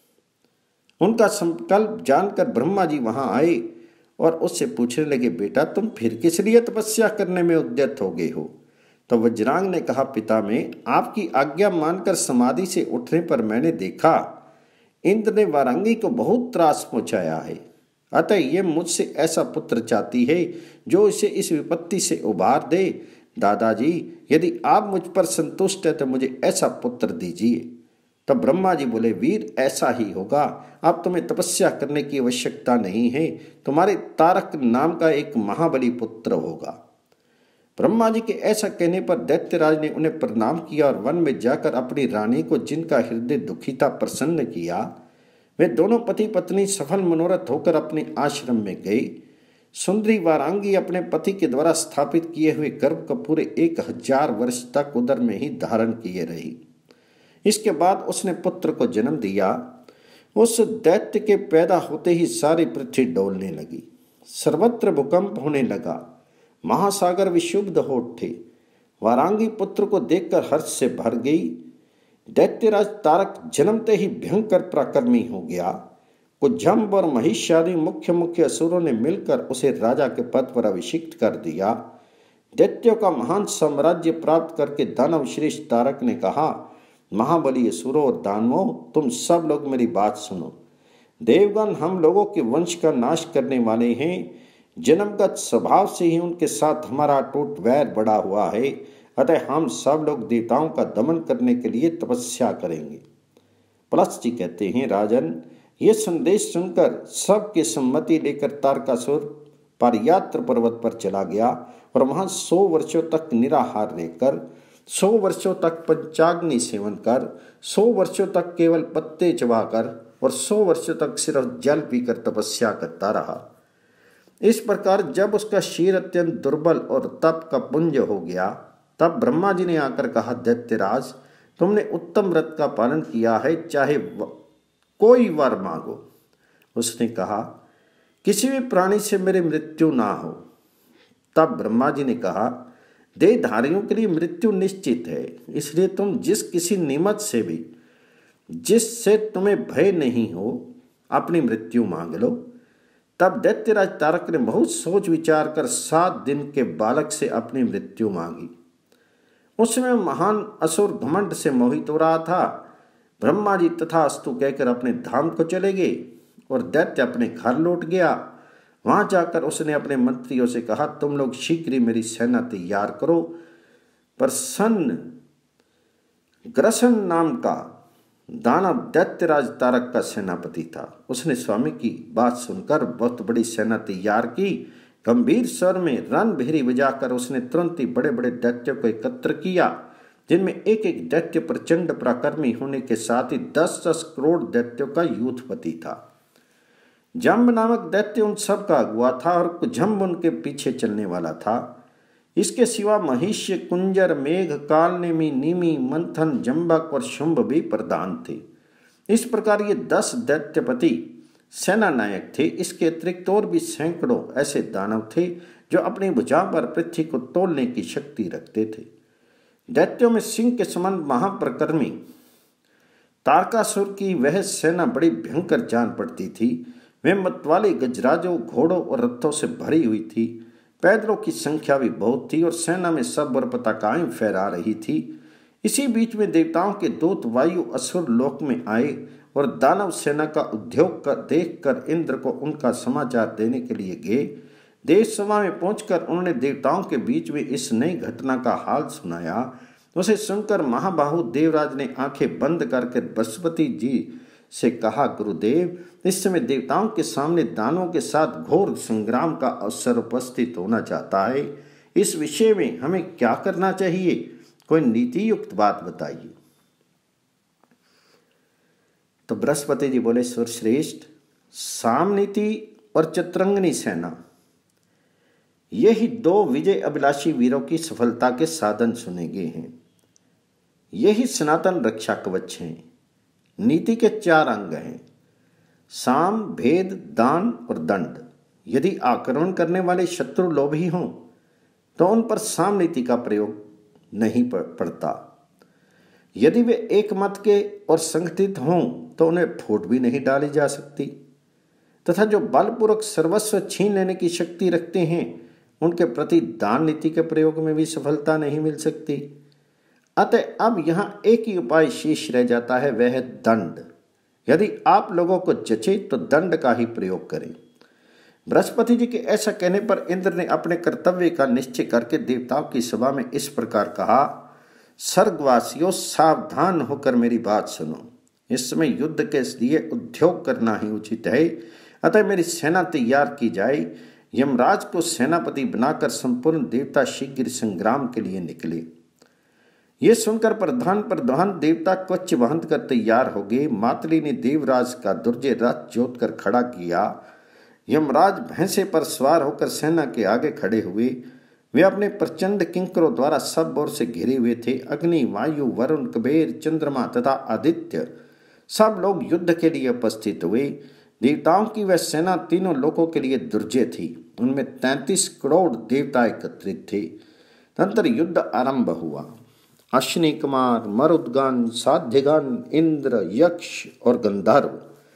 उनका संकल्प जानकर ब्रह्मा जी वहां आए और उससे पूछने लगे, बेटा, तुम फिर किस लिए तपस्या करने में उद्यत हो गए हो? तो वज्रांग ने कहा, पिता, में आपकी आज्ञा मानकर समाधि से उठने पर मैंने देखा इंद्र ने वारांगी को बहुत त्रास पहुंचाया है, अतः ये मुझसे ऐसा पुत्र चाहती है जो इसे इस विपत्ति से उबार दे। दादाजी, यदि आप मुझ पर संतुष्ट है तो मुझे ऐसा पुत्र दीजिए। तब ब्रह्मा जी बोले, वीर, ऐसा ही होगा। अब तुम्हें तपस्या करने की आवश्यकता नहीं है, तुम्हारे तारक नाम का एक महाबली पुत्र होगा। ब्रह्मा जी के ऐसा कहने पर दैत्यराज ने उन्हें प्रणाम किया और वन में जाकर अपनी रानी को, जिनका हृदय दुखी था, प्रसन्न किया। वे दोनों पति पत्नी सफल मनोरथ होकर अपने आश्रम में गए। सुंदरी वारांगी अपने पति के द्वारा स्थापित किए हुए गर्भ को पूरे एक हजार वर्ष तक उदर में ही धारण किए रही। इसके बाद उसने पुत्र को जन्म दिया। उस दैत्य के पैदा होते ही सारी पृथ्वी डोलने लगी, सर्वत्र भूकंप होने लगा, महासागर विशुद्ध हो उठे। वारांगी पुत्र को देखकर हर्ष से भर गई। दैत्यराज तारक जन्मते ही भयंकर पराक्रमी हो गया। कुज्जम्ब और महिष आदि मुख्य मुख्य असुरों ने मिलकर उसे राजा के पद पर अभिषिक्त कर दिया। दैत्यों का महान साम्राज्य प्राप्त करके दानव श्रेष्ठ तारक ने कहा, महाबली असुरों और दानवों, तुम सब लोग मेरी बात सुनो। देवगण हम लोगों के वंश का नाश करने वाले हैं। जन्मगत स्वभाव से ही उनके साथ हमारा अटूट वैर बढ़ा हुआ है, अतः हम सब लोग देवताओं का दमन करने के लिए तपस्या करेंगे। पलश जी कहते हैं, राजन, ये संदेश सुनकर सबकी सम्मति लेकर तारकासुर पारियात्र पर्वत पर चला गया और वहां सौ वर्षों तक निराहार रहकर, सौ वर्षों तक पंचाग्नि सेवन कर, सौ वर्षों तक केवल पत्ते चबाकर और सौ वर्षों तक सिर्फ जल पीकर तपस्या करता रहा। इस प्रकार जब उसका शरीर अत्यंत दुर्बल और तप का पुंज हो गया, तब ब्रह्मा जी ने आकर कहा, दैत्यराज, तुमने उत्तम व्रत का पालन किया है, चाहे कोई वर मांगो। उसने कहा, किसी भी प्राणी से मेरी मृत्यु ना हो। तब ब्रह्मा जी ने कहा, देहधारियों के लिए मृत्यु निश्चित है, इसलिए तुम जिस किसी निमित्त से भी, जिससे तुम्हें भय नहीं हो, अपनी मृत्यु मांग लो। तब दैत्यराज तारक ने बहुत सोच विचार कर सात दिन के बालक से अपनी मृत्यु मांगी। उसमें महान असुर घमंड से मोहित हो रहा था। ब्रह्मा जी तथास्तु कहकर अपने धाम को चले गए और दैत्य अपने घर लौट गया। वहां जाकर उसने अपने मंत्रियों से कहा, तुम लोग शीघ्र ही मेरी सेना तैयार करो। प्रसन्न ग्रसन नाम का दानव दैत्यराज तारक का सेनापति था। उसने स्वामी की बात सुनकर बहुत बड़ी सेना तैयार की। गंभीर स्वर में रण भेरी बजाकर उसने तुरंत ही बड़े बड़े दैत्यों को एकत्र किया, जिनमें एक एक दैत्य प्रचंड पराक्रमी होने के साथ ही दस दस करोड़ दैत्यों का यूथपति था। जम्ब नामक दैत्य उन सब का अगुआ था और कुज्जम्ब उनके पीछे चलने वाला था। इसके सिवा महिष्य, कुंजर, मेघ, कालनेमी, नीमी, मंथन, जम्बक और शुंभ भी प्रधान थे। इस प्रकार ये दस दैत्यपति सेना नायक थे। इसके अतिरिक्त और भी सैकड़ों ऐसे दानव थे जो अपनी भुजा पर पृथ्वी को तोलने की शक्ति रखते थे। दैत्यों में सिंह के समान महाप्रकर्मी तारकासुर की वह सेना बड़ी भयंकर जान पड़ती थी। वे मतवाले गजराजों, घोड़ों और रथों से भरी हुई थी। पैदलों की संख्या भी बहुत थी और सेना में सब और पताकाएं फहरा रही थी। इसी बीच में देवताओं के दूत वायु असुर लोक में आए और दानव सेना का उद्योग कर देखकर इंद्र को उनका समाचार देने के लिए गए। देश सभा में पहुंचकर उन्होंने देवताओं के बीच में इस नई घटना का हाल सुनाया। उसे सुनकर महाबाहु देवराज ने आंखें बंद करके बृहस्पति जी से कहा, गुरुदेव, इस समय देवताओं के सामने दानवों के साथ घोर संग्राम का अवसर उपस्थित होना चाहता है। इस विषय में हमें क्या करना चाहिए? कोई नीति युक्त बात बताइए। तो बृहस्पति जी बोले, सुरश्रेष्ठ, सामनीति और चतुरंगनी सेना, यही दो विजय अभिलाषी वीरों की सफलता के साधन चुने गए हैं। यही सनातन रक्षा कवच हैं। नीति के चार अंग हैं, साम, भेद, दान और दंड। यदि आक्रमण करने वाले शत्रु लोभी हों तो उन पर साम नीति का प्रयोग नहीं पड़ता। यदि वे एक मत के और संगठित हों तो उन्हें फूट भी नहीं डाली जा सकती, तथा जो बलपूर्वक सर्वस्व छीन लेने की शक्ति रखते हैं उनके प्रति दान नीति के प्रयोग में भी सफलता नहीं मिल सकती। अतः अब यहाँ एक ही उपाय शेष रह जाता है, वह है दंड। यदि आप लोगों को जचे तो दंड का ही प्रयोग करें। बृहस्पति जी के ऐसा कहने पर इंद्र ने अपने कर्तव्य का निश्चय करके देवताओं की सभा में इस प्रकार कहा, स्वर्गवासियों, सावधान होकर मेरी बात सुनो। इस समय युद्ध के लिए उद्योग करना ही उचित है, अतः मेरी सेना तैयार की जाए। यमराज को सेनापति बनाकर संपूर्ण देवता शीघ्र संग्राम के लिए निकले। ये सुनकर प्रधान प्रधान देवता कवच बांध कर तैयार हो गए। मातली ने देवराज का दुर्जय रथ जोत कर खड़ा किया। यमराज भैंसे पर सवार होकर सेना के आगे खड़े हुए। वे अपने प्रचंड किंकरों द्वारा सब ओर से घिरे हुए थे। अग्नि, वायु, वरुण, कुबेर, चंद्रमा तथा आदित्य सब लोग युद्ध के लिए उपस्थित हुए। देवताओं की वह सेना तीनों लोकों के लिए दुर्जय थी। उनमें तैंतीस करोड़ देवता एकत्रित थे। तंत्र युद्ध आरंभ हुआ। अश्विनी कुमार, मरुदगण, साध्यगण, इंद्र, यक्ष और गंधर्व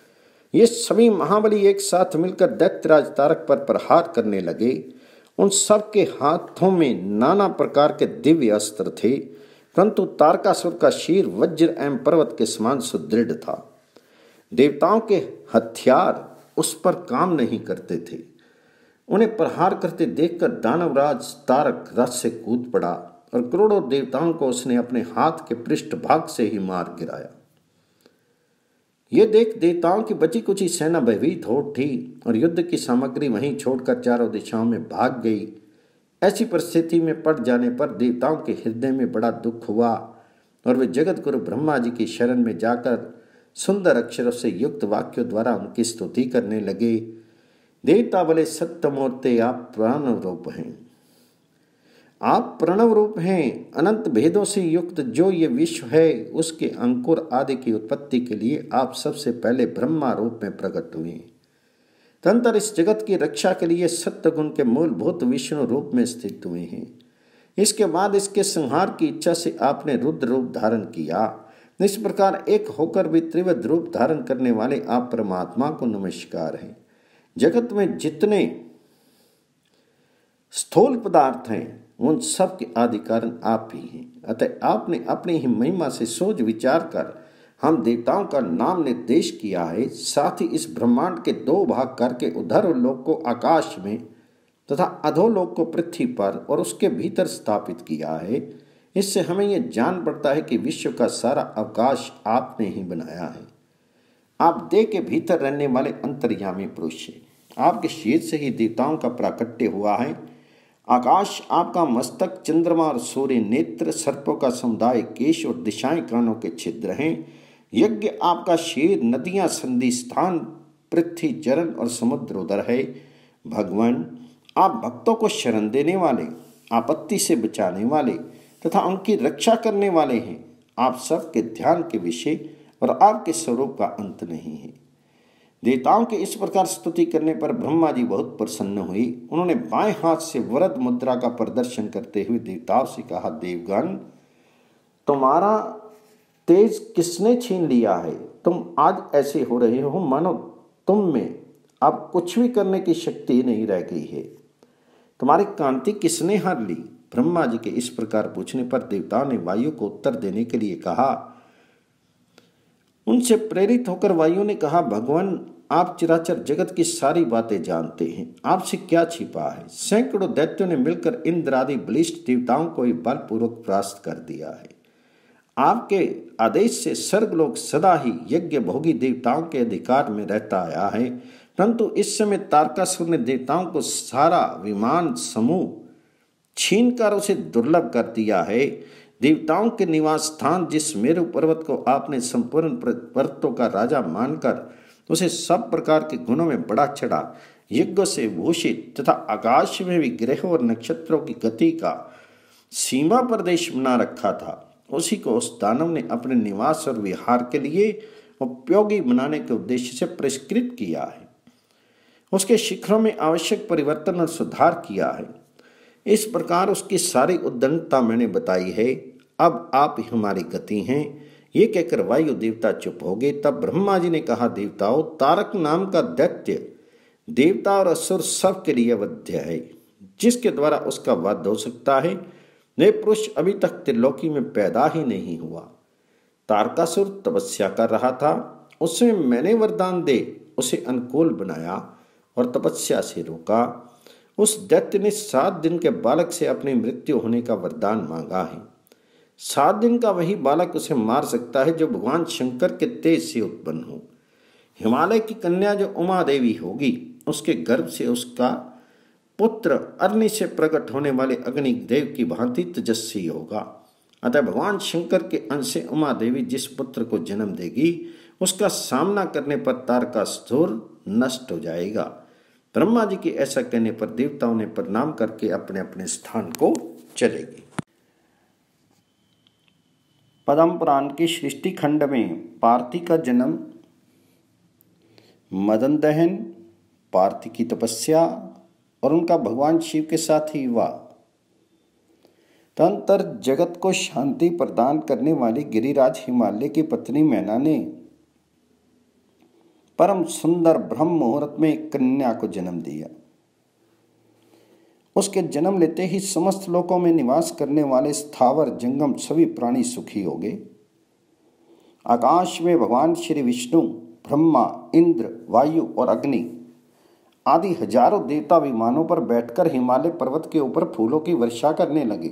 ये सभी महाबली एक साथ मिलकर दैत्यराज तारक पर प्रहार करने लगे। उन सब के हाथों में नाना प्रकार के दिव्य अस्त्र थे, परंतु तारकासुर का शीर वज्र एवं पर्वत के समान सुदृढ़ था। देवताओं के हथियार उस पर काम नहीं करते थे। उन्हें प्रहार करते देखकर दानवराज तारक रथ से कूद पड़ा और करोड़ों देवताओं को उसने अपने हाथ के पृष्ठ भाग से ही मार गिराया। ये देख देवताओं की बची कुची सेना भयभीत हो उठी और युद्ध की सामग्री वहीं छोड़कर चारों दिशाओं में भाग गई। ऐसी परिस्थिति में पड़ जाने पर देवताओं के हृदय में बड़ा दुख हुआ और वे जगत गुरु ब्रह्मा जी की शरण में जाकर सुंदर अक्षरों से युक्त वाक्यों द्वारा उनकी स्तुति करने लगे। देवता बोले, सत्यमूर्ते आप प्रणव रूप हैं, आप प्रणव रूप हैं। अनंत भेदों से युक्त जो ये विश्व है उसके अंकुर आदि की उत्पत्ति के लिए आप सबसे पहले ब्रह्मा रूप में प्रकट हुए। तदंतर इस जगत की रक्षा के लिए सत्य गुण के मूलभूत विष्णु रूप में स्थित हुए हैं। इसके बाद इसके संहार की इच्छा से आपने रुद्र रूप धारण किया। इस प्रकार एक होकर भी त्रिविध रूप धारण करने वाले आप परमात्मा को नमस्कार है। जगत में जितने स्थूल पदार्थ हैं उन सब के आदि कारण आप ही हैं। अतः आपने अपनी ही महिमा से सोच विचार कर हम देवताओं का नाम निर्देश किया है। साथ ही इस ब्रह्मांड के दो भाग करके उधर लोक को आकाश में तथा अधोलोक को पृथ्वी पर और उसके भीतर स्थापित किया है। इससे हमें यह जान पड़ता है कि विश्व का सारा अवकाश आपने ही बनाया है। आप देह के भीतर रहने वाले अंतर्यामी पुरुष हैं। आपके शीर से ही देवताओं का प्राकट्य हुआ है। आकाश आपका मस्तक, चंद्रमा और सूर्य नेत्र, सर्पों का समुदाय केश और दिशाएं कानों के छिद्र हैं। यज्ञ आपका शीर, नदियां संधि स्थान, पृथ्वी चरण और समुद्र उदर है। भगवान, आप भक्तों को शरण देने वाले, आपत्ति से बचाने वाले तथा उनकी रक्षा करने वाले हैं। आप सबके ध्यान के विषय और आपके स्वरूप का अंत नहीं है। देवताओं के इस प्रकार स्तुति करने पर ब्रह्मा जी बहुत प्रसन्न हुए। उन्होंने बाएं हाथ से वरद मुद्रा का प्रदर्शन करते हुए देवताओं से कहा, देवगण, तुम्हारा तेज किसने छीन लिया है? तुम आज ऐसे हो रहे हो मानो तुम में अब कुछ भी करने की शक्ति नहीं रह गई है। तुम्हारी कांति किसने हर ली? ब्रह्मा जी के इस प्रकार पूछने पर देवताओं ने वायु को उत्तर देने के लिए कहा। उनसे प्रेरित होकर वायु ने कहा, भगवान, आप चराचर जगत की सारी बातें जानते हैं, आपसे क्या छिपा है? सैकड़ों दैत्यों ने मिलकर इंद्र आदि बलिष्ठ देवताओं को बलपूर्वक परास्त कर दिया है। आपके आदेश से स्वर्गलोक सदा ही यज्ञ भोगी देवताओं के अधिकार में रहता आया है, परंतु इस समय तारकासुर ने देवताओं को सारा विमान समूह छीनकर उसे दुर्लभ कर दिया है। देवताओं के निवास स्थान जिस मेरु पर्वत को आपने संपूर्ण पर्वतों का राजा मानकर उसे सब प्रकार के गुणों में बड़ा चढ़ा, यज्ञों से भूषित तथा आकाश में भी ग्रहों और नक्षत्रों की गति का सीमा प्रदेश बना रखा था, उसी को उस दानव ने अपने निवास और विहार के लिए उपयोगी बनाने के उद्देश्य से पुरस्कृत किया है। उसके शिखरों में आवश्यक परिवर्तन और सुधार किया है। इस प्रकार उसकी सारी उद्दंडता मैंने बताई है। अब आप ही हमारी गति हैं। ये कहकर वायु देवता चुप हो गए। तब ब्रह्मा जी ने कहा, देवताओं, तारक नाम का दैत्य देवता और असुर सब के लिए वध्य है, जिसके द्वारा उसका वध हो सकता है। वे पुरुष अभी तक त्रिलोकी में पैदा ही नहीं हुआ। तारकासुर तपस्या कर रहा था, उसमें मैंने वरदान दे उसे अनुकूल बनाया और तपस्या से रोका। उस दैत्य ने सात दिन के बालक से अपनी मृत्यु होने का वरदान मांगा है। सात दिन का वही बालक उसे मार सकता है जो भगवान शंकर के तेज से उत्पन्न हो। हिमालय की कन्या जो उमा देवी होगी, उसके गर्भ से उसका पुत्र अग्नि से प्रकट होने वाले अग्निदेव की भांति तेजस्वी होगा। अतः भगवान शंकर के अंश से उमा देवी जिस पुत्र को जन्म देगी, उसका सामना करने पर तारकासुर नष्ट हो जाएगा। ब्रह्मा जी के ऐसा कहने पर देवताओं ने प्रणाम करके अपने अपने स्थान को चले गए। पद्म पुराण की सृष्टि खंड में पार्थी का जन्म, मदन दहन, पार्थी की तपस्या और उनका भगवान शिव के साथ ही हुआ। तदंतर जगत को शांति प्रदान करने वाली गिरिराज हिमालय की पत्नी मैना ने परम सुंदर ब्रह्म मुहूर्त में एक कन्या को जन्म दिया। उसके जन्म लेते ही समस्त लोकों में निवास करने वाले स्थावर जंगम सभी प्राणी सुखी हो गए। आकाश में भगवान श्री विष्णु, ब्रह्मा, इंद्र, वायु और अग्नि आदि हजारों देवता विमानों पर बैठकर हिमालय पर्वत के ऊपर फूलों की वर्षा करने लगे।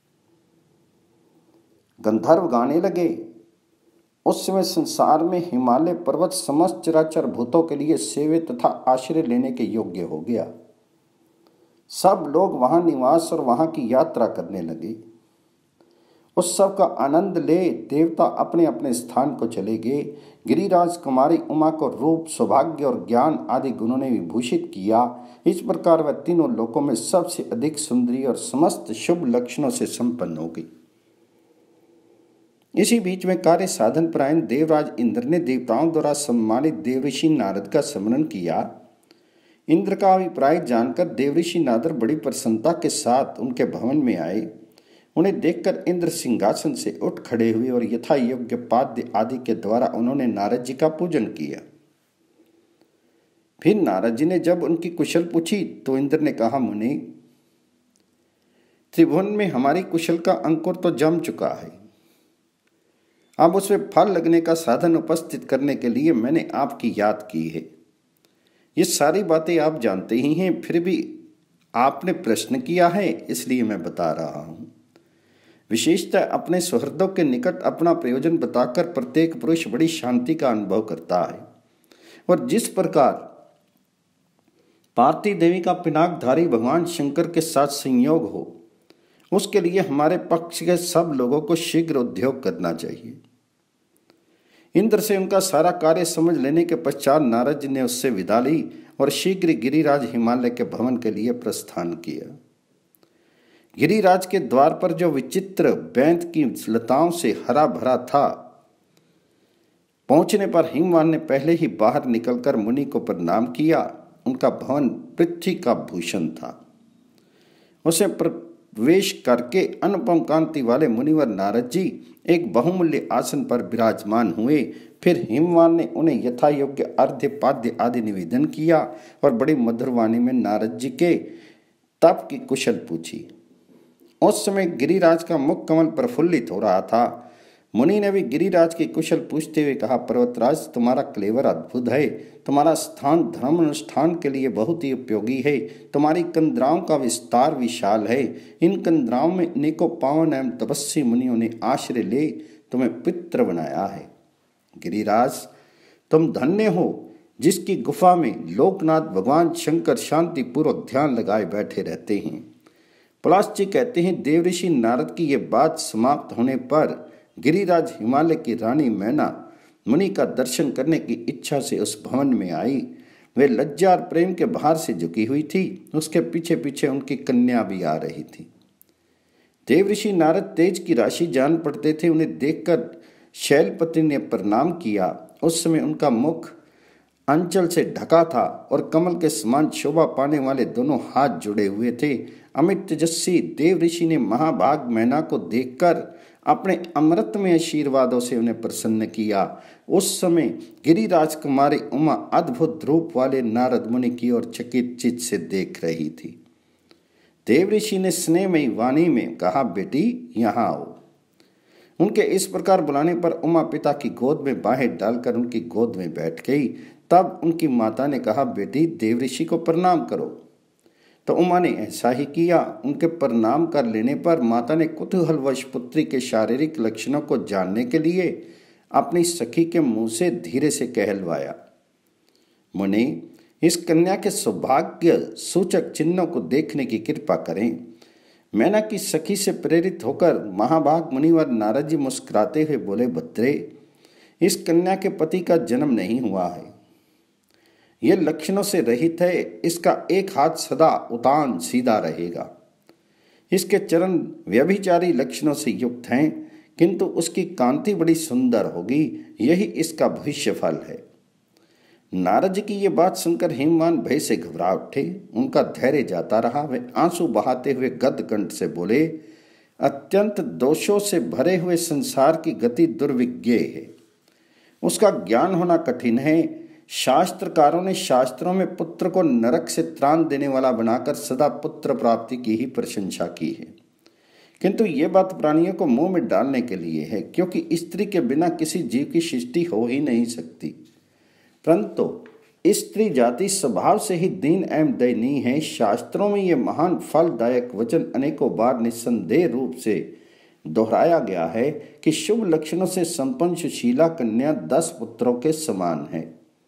गंधर्व गाने लगे। उस समय संसार में हिमालय पर्वत समस्त चराचर भूतों के लिए सेवे तथा आश्रय लेने के योग्य हो गया। सब लोग वहां निवास और वहां की यात्रा करने लगे। उस सब का आनंद ले देवता अपने अपने स्थान को चले गए। गिरिराज कुमारी उमा को रूप, सौभाग्य और ज्ञान आदि गुणों ने विभूषित किया। इस प्रकार वह तीनों लोकों में सबसे अधिक सुंदरी और समस्त शुभ लक्षणों से संपन्न हो गई। इसी बीच में कार्य साधन परायण देवराज इंद्र ने देवताओं द्वारा सम्मानित देवऋषि नारद का स्मरण किया। इंद्र का अभिप्राय जानकर देवऋषि नारद बड़ी प्रसन्नता के साथ उनके भवन में आए। उन्हें देखकर इंद्र सिंहासन से उठ खड़े हुए और यथा योग्य पाद्य आदि के द्वारा उन्होंने नारद जी का पूजन किया। फिर नारद जी ने जब उनकी कुशल पूछी तो इंद्र ने कहा, मुनि, त्रिभुवन में हमारी कुशल का अंकुर तो जम चुका है। अब उसमें फल लगने का साधन उपस्थित करने के लिए मैंने आपकी याद की है। ये सारी बातें आप जानते ही हैं, फिर भी आपने प्रश्न किया है, इसलिए मैं बता रहा हूं। विशेषतः अपने सुहृदों के निकट अपना प्रयोजन बताकर प्रत्येक पुरुष बड़ी शांति का अनुभव करता है। और जिस प्रकार पार्वती देवी का पिनाकधारी भगवान शंकर के साथ संयोग हो, उसके लिए हमारे पक्ष के सब लोगों को शीघ्र उद्योग करना चाहिए। इंद्र से उनका सारा कार्य समझ लेने के पश्चात नारद जी ने उससे विदा ली और शीघ्र गिरिराज हिमालय के भवन के लिए प्रस्थान किया। गिरिराज के द्वार पर जो विचित्र बैंत की लताओं से हरा भरा था, पहुंचने पर हिमवान ने पहले ही बाहर निकलकर मुनि को प्रणाम किया। उनका भवन पृथ्वी का भूषण था। उसे प्रवेश करके अनुपम कांति वाले मुनिवर नारद जी एक बहुमूल्य आसन पर विराजमान हुए। फिर हिमवान ने उन्हें यथा योग्य अर्घ्य पाद्य आदि निवेदन किया और बड़ी मधुर वाणी में नारद जी के तप की कुशल पूछी। उस समय गिरिराज का मुख कमल प्रफुल्लित हो रहा था। मुनि ने भी गिरिराज की कुशल पूछते हुए कहा, पर्वतराज, तुम्हारा क्लेवर अद्भुत है। तुम्हारा स्थान धर्म अनुष्ठान के लिए बहुत ही उपयोगी है। तुम्हारी कंदराओं का विस्तार विशाल है। इन कंदराओं में अनेकों पावन एवं तपस्वी मुनियों ने आश्रय ले तुम्हें पित्र बनाया है। गिरिराज, तुम धन्य हो जिसकी गुफा में लोकनाथ भगवान शंकर शांति पूर्वक ध्यान लगाए बैठे रहते हैं। पलाश जी कहते हैं, देवऋषि नारद की यह बात समाप्त होने पर गिरिराज हिमालय की रानी मैना मुनि का दर्शन करने की इच्छा से उस भवन में आई। वे लज्जा और प्रेम के भार से झुकी हुई थी। उसके पीछे पीछे उनकी कन्या भी आ रही थी। देवऋषि नारद तेज की राशि जान पड़ते थे। उन्हें देखकर शैलपति ने प्रणाम किया। उस समय उनका मुख अंचल से ढका था और कमल के समान शोभा पाने वाले दोनों हाथ जुड़े हुए थे। अमित तेजस्वी देवऋषि ने महाभाग मैना को देखकर अपने अमृत में आशीर्वादों से उन्हें प्रसन्न किया। उस समय गिरिराज कुमारी उमा अद्भुत रूप वाले नारद मुनि की ओर चकित चित्त से देख रही थी। देवऋषि ने स्नेहमयी वाणी में कहा, बेटी यहाँ आओ। उनके इस प्रकार बुलाने पर उमा पिता की गोद में बाहें डालकर उनकी गोद में बैठ गई। तब उनकी माता ने कहा, बेटी देवऋषि को प्रणाम करो। तो उमा ने ऐसा ही किया। उनके प्रणाम कर लेने पर माता ने कुतूहलवश पुत्री के शारीरिक लक्षणों को जानने के लिए अपनी सखी के मुंह से धीरे से कहलवाया, मुनि, इस कन्या के सौभाग्य सूचक चिन्हों को देखने की कृपा करें। मैना की सखी से प्रेरित होकर महाभाग मुनिवर नारद जी मुस्कुराते हुए बोले, भद्रे, इस कन्या के पति का जन्म नहीं हुआ है। यह लक्षणों से रहित है। इसका एक हाथ सदा उतान सीधा रहेगा। इसके चरण व्यभिचारी लक्षणों से युक्त हैं, किंतु उसकी कांति बड़ी सुंदर होगी। यही इसका भविष्य फल है। नारद जी की ये बात सुनकर हिमवान भय से घबरा उठे। उनका धैर्य जाता रहा। वे आंसू बहाते हुए गद्य कंठ से बोले, अत्यंत दोषों से भरे हुए संसार की गति दुर्विज्ञ है। उसका ज्ञान होना कठिन है। शास्त्रकारों ने शास्त्रों में पुत्र को नरक से त्राण देने वाला बनाकर सदा पुत्र प्राप्ति की ही प्रशंसा की है, किंतु ये बात प्राणियों को मुंह में डालने के लिए है, क्योंकि स्त्री के बिना किसी जीव की सृष्टि हो ही नहीं सकती। परंतु स्त्री जाति स्वभाव से ही दीन एवं दयनीय है। शास्त्रों में ये महान फलदायक वचन अनेकों बार निस्संदेह रूप से दोहराया गया है कि शुभ लक्षणों से संपन्न सुशीला कन्या दस पुत्रों के समान है,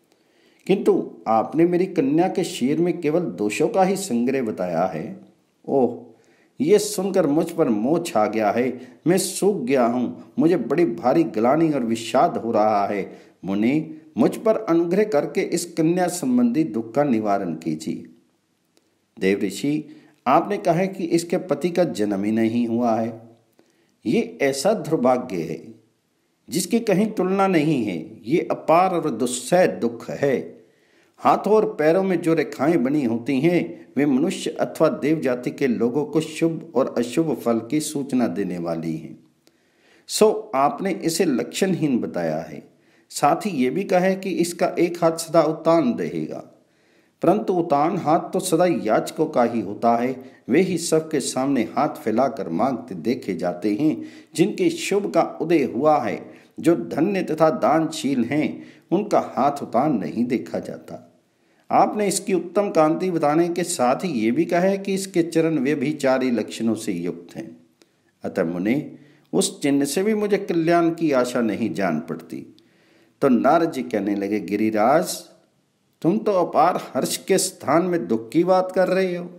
किंतु आपने मेरी कन्या के शीर में केवल दोषों का ही संग्रह बताया है। ओह, ये सुनकर मुझ पर मोह छा गया है। मैं सूख गया हूँ, मुझे बड़ी भारी ग्लानि और विषाद हो रहा है। मुनि, मुझ पर अनुग्रह करके इस कन्या संबंधी दुख का निवारण कीजिए। देव ऋषि, आपने कहा है कि इसके पति का जन्म ही नहीं हुआ है। ये ऐसा दुर्भाग्य है जिसकी कहीं तुलना नहीं है। ये अपार और दुस्सह दुख है। हाथों और पैरों में जो रेखाएं बनी होती हैं वे मनुष्य अथवा देव जाति के लोगों को शुभ और अशुभ फल की सूचना देने वाली हैं। सो आपने इसे लक्षणहीन बताया है। साथ ही ये भी कहा है कि इसका एक हाथ सदा उतान रहेगा, परंतु उतान हाथ तो सदा याचकों का ही होता है। वे ही सबके सामने हाथ फैलाकर मांगते देखे जाते हैं। जिनके शुभ का उदय हुआ है, जो धन्य तथा दानशील हैं, उनका हाथ उतान नहीं देखा जाता। आपने इसकी उत्तम कांति बताने के साथ ही ये भी कहा है कि इसके चरण व्यभिचारी लक्षणों से युक्त हैं। अतः मुने, उस चिन्ह से भी मुझे कल्याण की आशा नहीं जान पड़ती। तो नारद जी कहने लगे, गिरिराज, तुम तो अपार हर्ष के स्थान में दुख की बात कर रहे हो।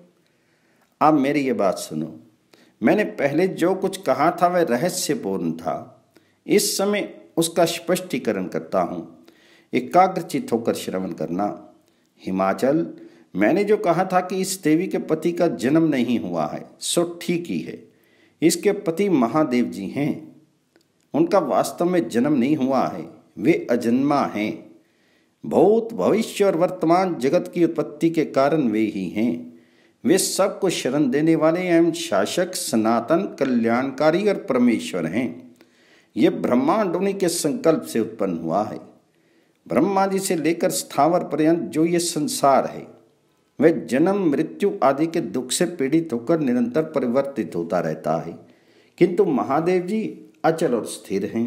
अब मेरी ये बात सुनो। मैंने पहले जो कुछ कहा था वह रहस्यपूर्ण था। इस समय उसका स्पष्टीकरण करता हूँ। एकाग्रचित होकर श्रवण करना। हिमाचल, मैंने जो कहा था कि इस देवी के पति का जन्म नहीं हुआ है, सो ठीक ही है। इसके पति महादेव जी हैं। उनका वास्तव में जन्म नहीं हुआ है। वे अजन्मा हैं। भूत, भविष्य और वर्तमान जगत की उत्पत्ति के कारण वे ही हैं। वे सबको शरण देने वाले एवं शासक, सनातन, कल्याणकारी और परमेश्वर हैं। ये ब्रह्मांड उन्हीं के संकल्प से उत्पन्न हुआ है। ब्रह्मा जी से लेकर स्थावर पर्यंत जो ये संसार है, वह जन्म, मृत्यु आदि के दुख से पीड़ित होकर निरंतर परिवर्तित होता रहता है, किंतु महादेव जी अचल और स्थिर हैं।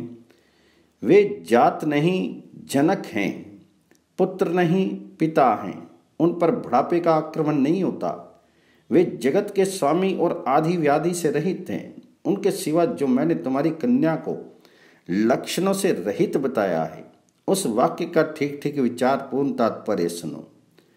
वे जात नहीं जनक हैं, पुत्र नहीं पिता हैं। उन पर बुढ़ापे का आक्रमण नहीं होता। वे जगत के स्वामी और आदि व्याधि से रहित हैं। उनके सिवा जो मैंने तुम्हारी कन्या को लक्षणों से रहित बताया है, उस वाक्य का ठीक ठीक विचार पूर्ण तात्पर्य सुनो।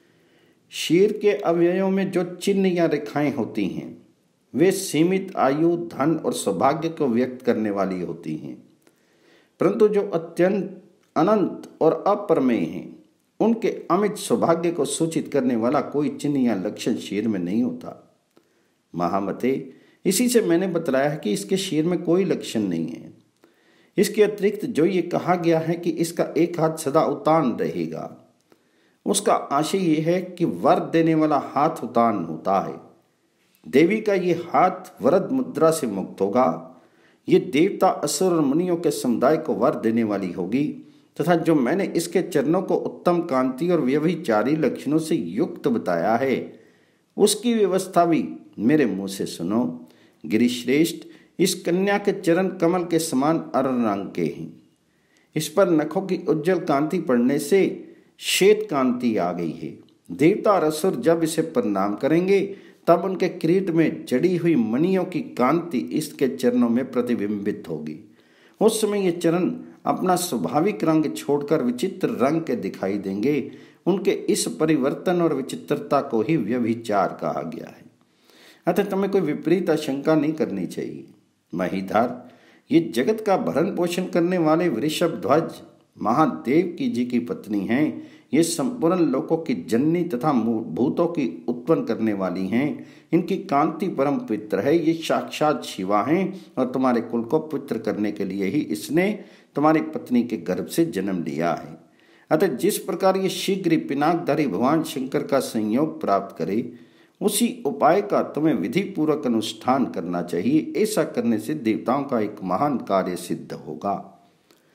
शीर के अवयवों में जो चिन्ह या रेखाएं होती हैं, वे सीमित आयु, धन और सौभाग्य को व्यक्त करने वाली होती हैं, परंतु जो अत्यंत अनंत और अप्रमेय हैं, उनके अमित सौभाग्य को सूचित करने वाला कोई चिन्ह या लक्षण शीर में नहीं होता। महामते, इसी से मैंने बतलाया है कि इसके शीर में कोई लक्षण नहीं है। इसके अतिरिक्त जो ये कहा गया है कि इसका एक हाथ सदा उतान रहेगा, उसका आशय ये है कि वर देने वाला हाथ उतान होता है। देवी का ये हाथ वरद मुद्रा से मुक्त होगा। ये देवता, असुर और मुनियों के समुदाय को वर देने वाली होगी, तथा जो मैंने इसके चरणों को उत्तम कांति और व्यभिचारी लक्षणों से युक्त बताया है, उसकी व्यवस्था भी मेरे मुंह से सुनो। गिरिश्रेष्ठ, इस कन्या के चरण कमल के समान अरुण रंग के हैं। इस पर नखों की उज्जवल कांति पड़ने से श्वेत कांति आ गई है। देवता और असुर जब इसे प्रणाम करेंगे, तब उनके किरीट में जड़ी हुई मणियों की कांति इसके चरणों में प्रतिबिंबित होगी। उस समय ये चरण अपना स्वाभाविक रंग छोड़कर विचित्र रंग के दिखाई देंगे। उनके इस परिवर्तन और विचित्रता को ही व्यभिचार कहा गया है। अतः तुम्हें कोई विपरीत आशंका नहीं करनी चाहिए। महीधर, ये जगत का भरण पोषण करने वाले वृषभ ध्वज महादेव की जी की पत्नी हैं। ये संपूर्ण लोकों की जननी तथा भूतों की उत्पन्न करने वाली हैं। इनकी कांति परम पवित्र है। ये साक्षात शिवा हैं और तुम्हारे कुल को पवित्र करने के लिए ही इसने तुम्हारी पत्नी के गर्भ से जन्म लिया है। अतः जिस प्रकार ये शीघ्र पिनाकधारी भगवान शंकर का संयोग प्राप्त करे, उसी उपाय का तुम्हें विधि पूर्वक अनुष्ठान करना चाहिए। ऐसा करने से देवताओं का एक महान कार्य सिद्ध होगा।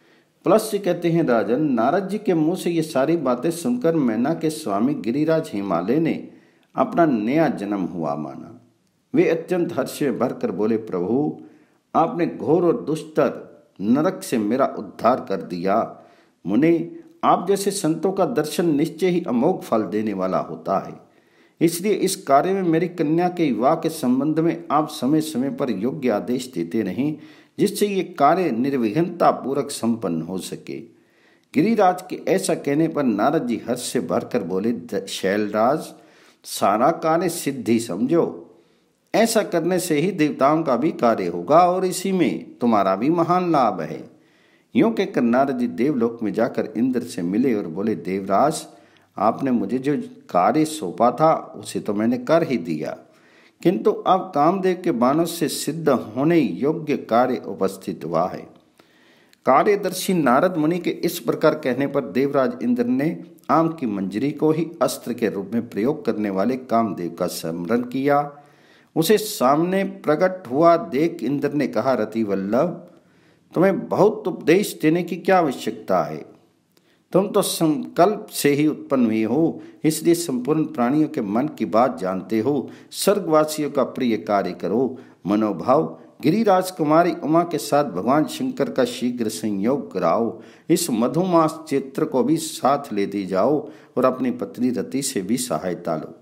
पुलस्त्य कहते हैं, राजन, नारद जी के मुंह से ये सारी बातें सुनकर मैना के स्वामी गिरिराज हिमालय ने अपना नया जन्म हुआ माना। वे अत्यंत हर्ष में भरकर बोले, प्रभु, आपने घोर और दुष्टर नरक से मेरा उद्धार कर दिया। मुने, आप जैसे संतों का दर्शन निश्चय ही अमोघ फल देने वाला होता है। इसलिए इस कार्य में मेरी कन्या के विवाह के संबंध में आप समय समय पर योग्य आदेश देते रहें, जिससे ये कार्य निर्विघ्नता पूर्वक संपन्न हो सके। गिरिराज के ऐसा कहने पर नारद जी हर्ष से भरकर बोले, शैलराज, सारा कार्य सिद्धि समझो। ऐसा करने से ही देवताओं का भी कार्य होगा और इसी में तुम्हारा भी महान लाभ है। यूं कहकर नारद जी देवलोक में जाकर इंद्र से मिले और बोले, देवराज, आपने मुझे जो कार्य सौंपा था उसे तो मैंने कर ही दिया, किंतु अब कामदेव के बाणों से सिद्ध होने योग्य कार्य उपस्थित हुआ है। कार्यदर्शी नारद मुनि के इस प्रकार कहने पर देवराज इंद्र ने आम की मंजरी को ही अस्त्र के रूप में प्रयोग करने वाले कामदेव का स्मरण किया। उसे सामने प्रकट हुआ देख इंद्र ने कहा, रति वल्लभ, तुम्हें बहुत उपदेश देने की क्या आवश्यकता है? तुम तो संकल्प से ही उत्पन्न हुई हो, इसलिए संपूर्ण प्राणियों के मन की बात जानते हो। स्वर्गवासियों का प्रिय कार्य करो। मनोभाव, गिरिराज कुमारी उमा के साथ भगवान शंकर का शीघ्र संयोग कराओ। इस मधुमास चैत्र को भी साथ लेते जाओ और अपनी पत्नी रति से भी सहायता लो।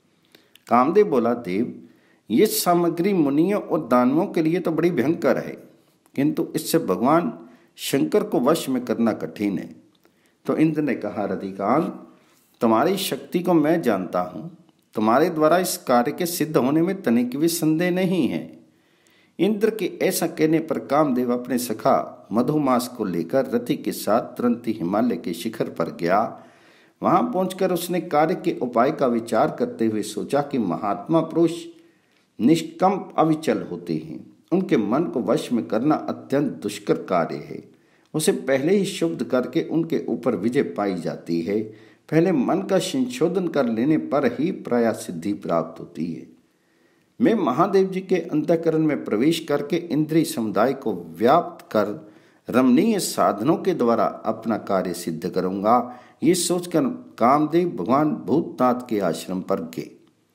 कामदेव बोला, देव, ये सामग्री मुनियों और दानवों के लिए तो बड़ी भयंकर है, किंतु इससे भगवान शंकर को वश में करना कठिन है। तो इंद्र ने कहा, रतिकांत, तुम्हारी शक्ति को मैं जानता हूँ। तुम्हारे द्वारा इस कार्य के सिद्ध होने में तनिक भी संदेह नहीं है। इंद्र के ऐसा कहने पर कामदेव अपने सखा मधुमास को लेकर रति के साथ तुरंत ही हिमालय के शिखर पर गया। वहां पहुंचकर उसने कार्य के उपाय का विचार करते हुए सोचा कि महात्मा पुरुष निष्कंप अविचल होते हैं। उनके मन को वश में करना अत्यंत दुष्कर कार्य है। उसे पहले ही शुद्ध करके उनके ऊपर विजय पाई जाती है। पहले मन का संशोधन कर लेने पर ही प्राय सिद्धि प्राप्त होती है। मैं महादेव जी के अंतःकरण में प्रवेश करके इंद्रिय समुदाय को व्याप्त कर रमणीय साधनों के द्वारा अपना कार्य सिद्ध करूंगा। ये सोचकर कामदेव भगवान भूतनाथ के आश्रम पर गए।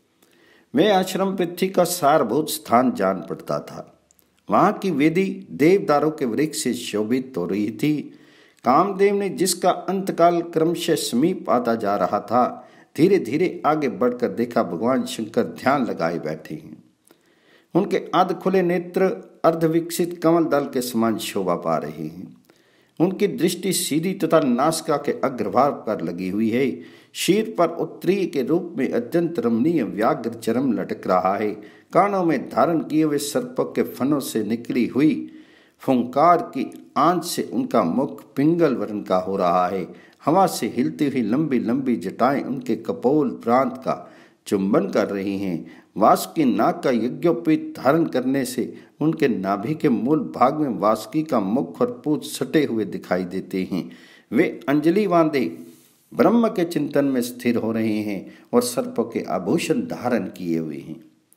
मैं आश्रम पृथ्वी का सारभूत स्थान जान पड़ता था। वहां की वेदी देवदारों के वृक्ष से शोभित हो रही थी। कामदेव ने, जिसका अंतकाल क्रमशः समीप आता जा रहा था, धीरे धीरे आगे बढ़कर देखा भगवान शंकर ध्यान लगाए बैठे हैं। उनके अर्ध खुले नेत्र अर्धविकसित कमल दल के समान शोभा पा रहे हैं। उनकी दृष्टि सीधी तथा नासिका के अग्रभाग पर लगी हुई है। शीर पर उत्तरीय के रूप में अत्यंत रमणीय व्याघ्र चरम लटक रहा है। कानों में धारण किए हुए सर्पों के फनों से निकली हुई फुंकार की आंच से उनका मुख पिंगल वर्ण का हो रहा है। हवा से हिलती हुई लंबी लंबी जटाएं उनके कपोल प्रांत का चुंबन कर रही हैं। वासुकी नाग का यज्ञोपवीत धारण करने से उनके नाभि के मूल भाग में वासुकी का मुख और पूंछ सटे हुए दिखाई देते हैं। वे अंजलि बांधे ब्रह्म के चिंतन में स्थिर हो रहे हैं और सर्पों के आभूषण धारण किए हुए हैं।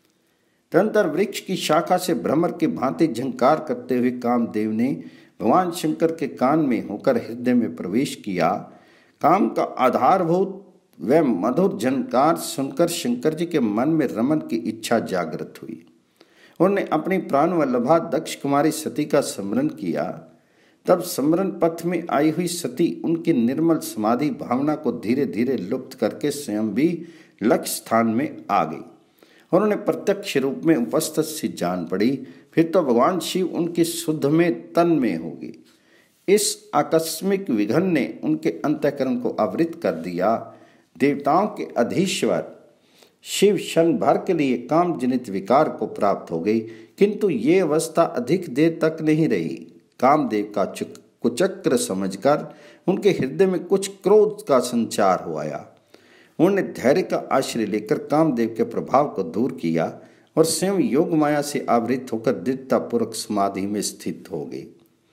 तदंतर वृक्ष की शाखा से भ्रमर की भांति झंकार करते हुए कामदेव ने भगवान शंकर के कान में होकर हृदय में प्रवेश किया। काम का आधारभूत वह मधुर झंकार सुनकर शंकर जी के मन में रमन की इच्छा जागृत हुई। उन्होंने अपनी प्राण वल्लभा दक्ष कुमारी सती का स्मरण किया। तब स्मरण पथ में आई हुई सती उनकी निर्मल समाधि भावना को धीरे धीरे लुप्त करके स्वयं भी लक्ष्य स्थान में आ गई। उन्होंने प्रत्यक्ष रूप में उपस्थित सी जान पड़ी। फिर तो भगवान शिव उनकी शुद्ध में तन में हो गए। इस आकस्मिक विघन ने उनके अंतःकरण को आवृत कर दिया। देवताओं के अधीश्वर शिव क्षण भर के लिए काम जनित विकार को प्राप्त हो गई, किंतु ये अवस्था अधिक देर तक नहीं रही। कामदेव का कुचक्र समझकर उनके हृदय में कुछ क्रोध का संचार हो आया। उन्होंने धैर्य का आश्रय लेकर कामदेव के प्रभाव को दूर किया और स्वयं योग माया से आवृत होकर दृढ़तापूर्वक समाधि में स्थित हो गए।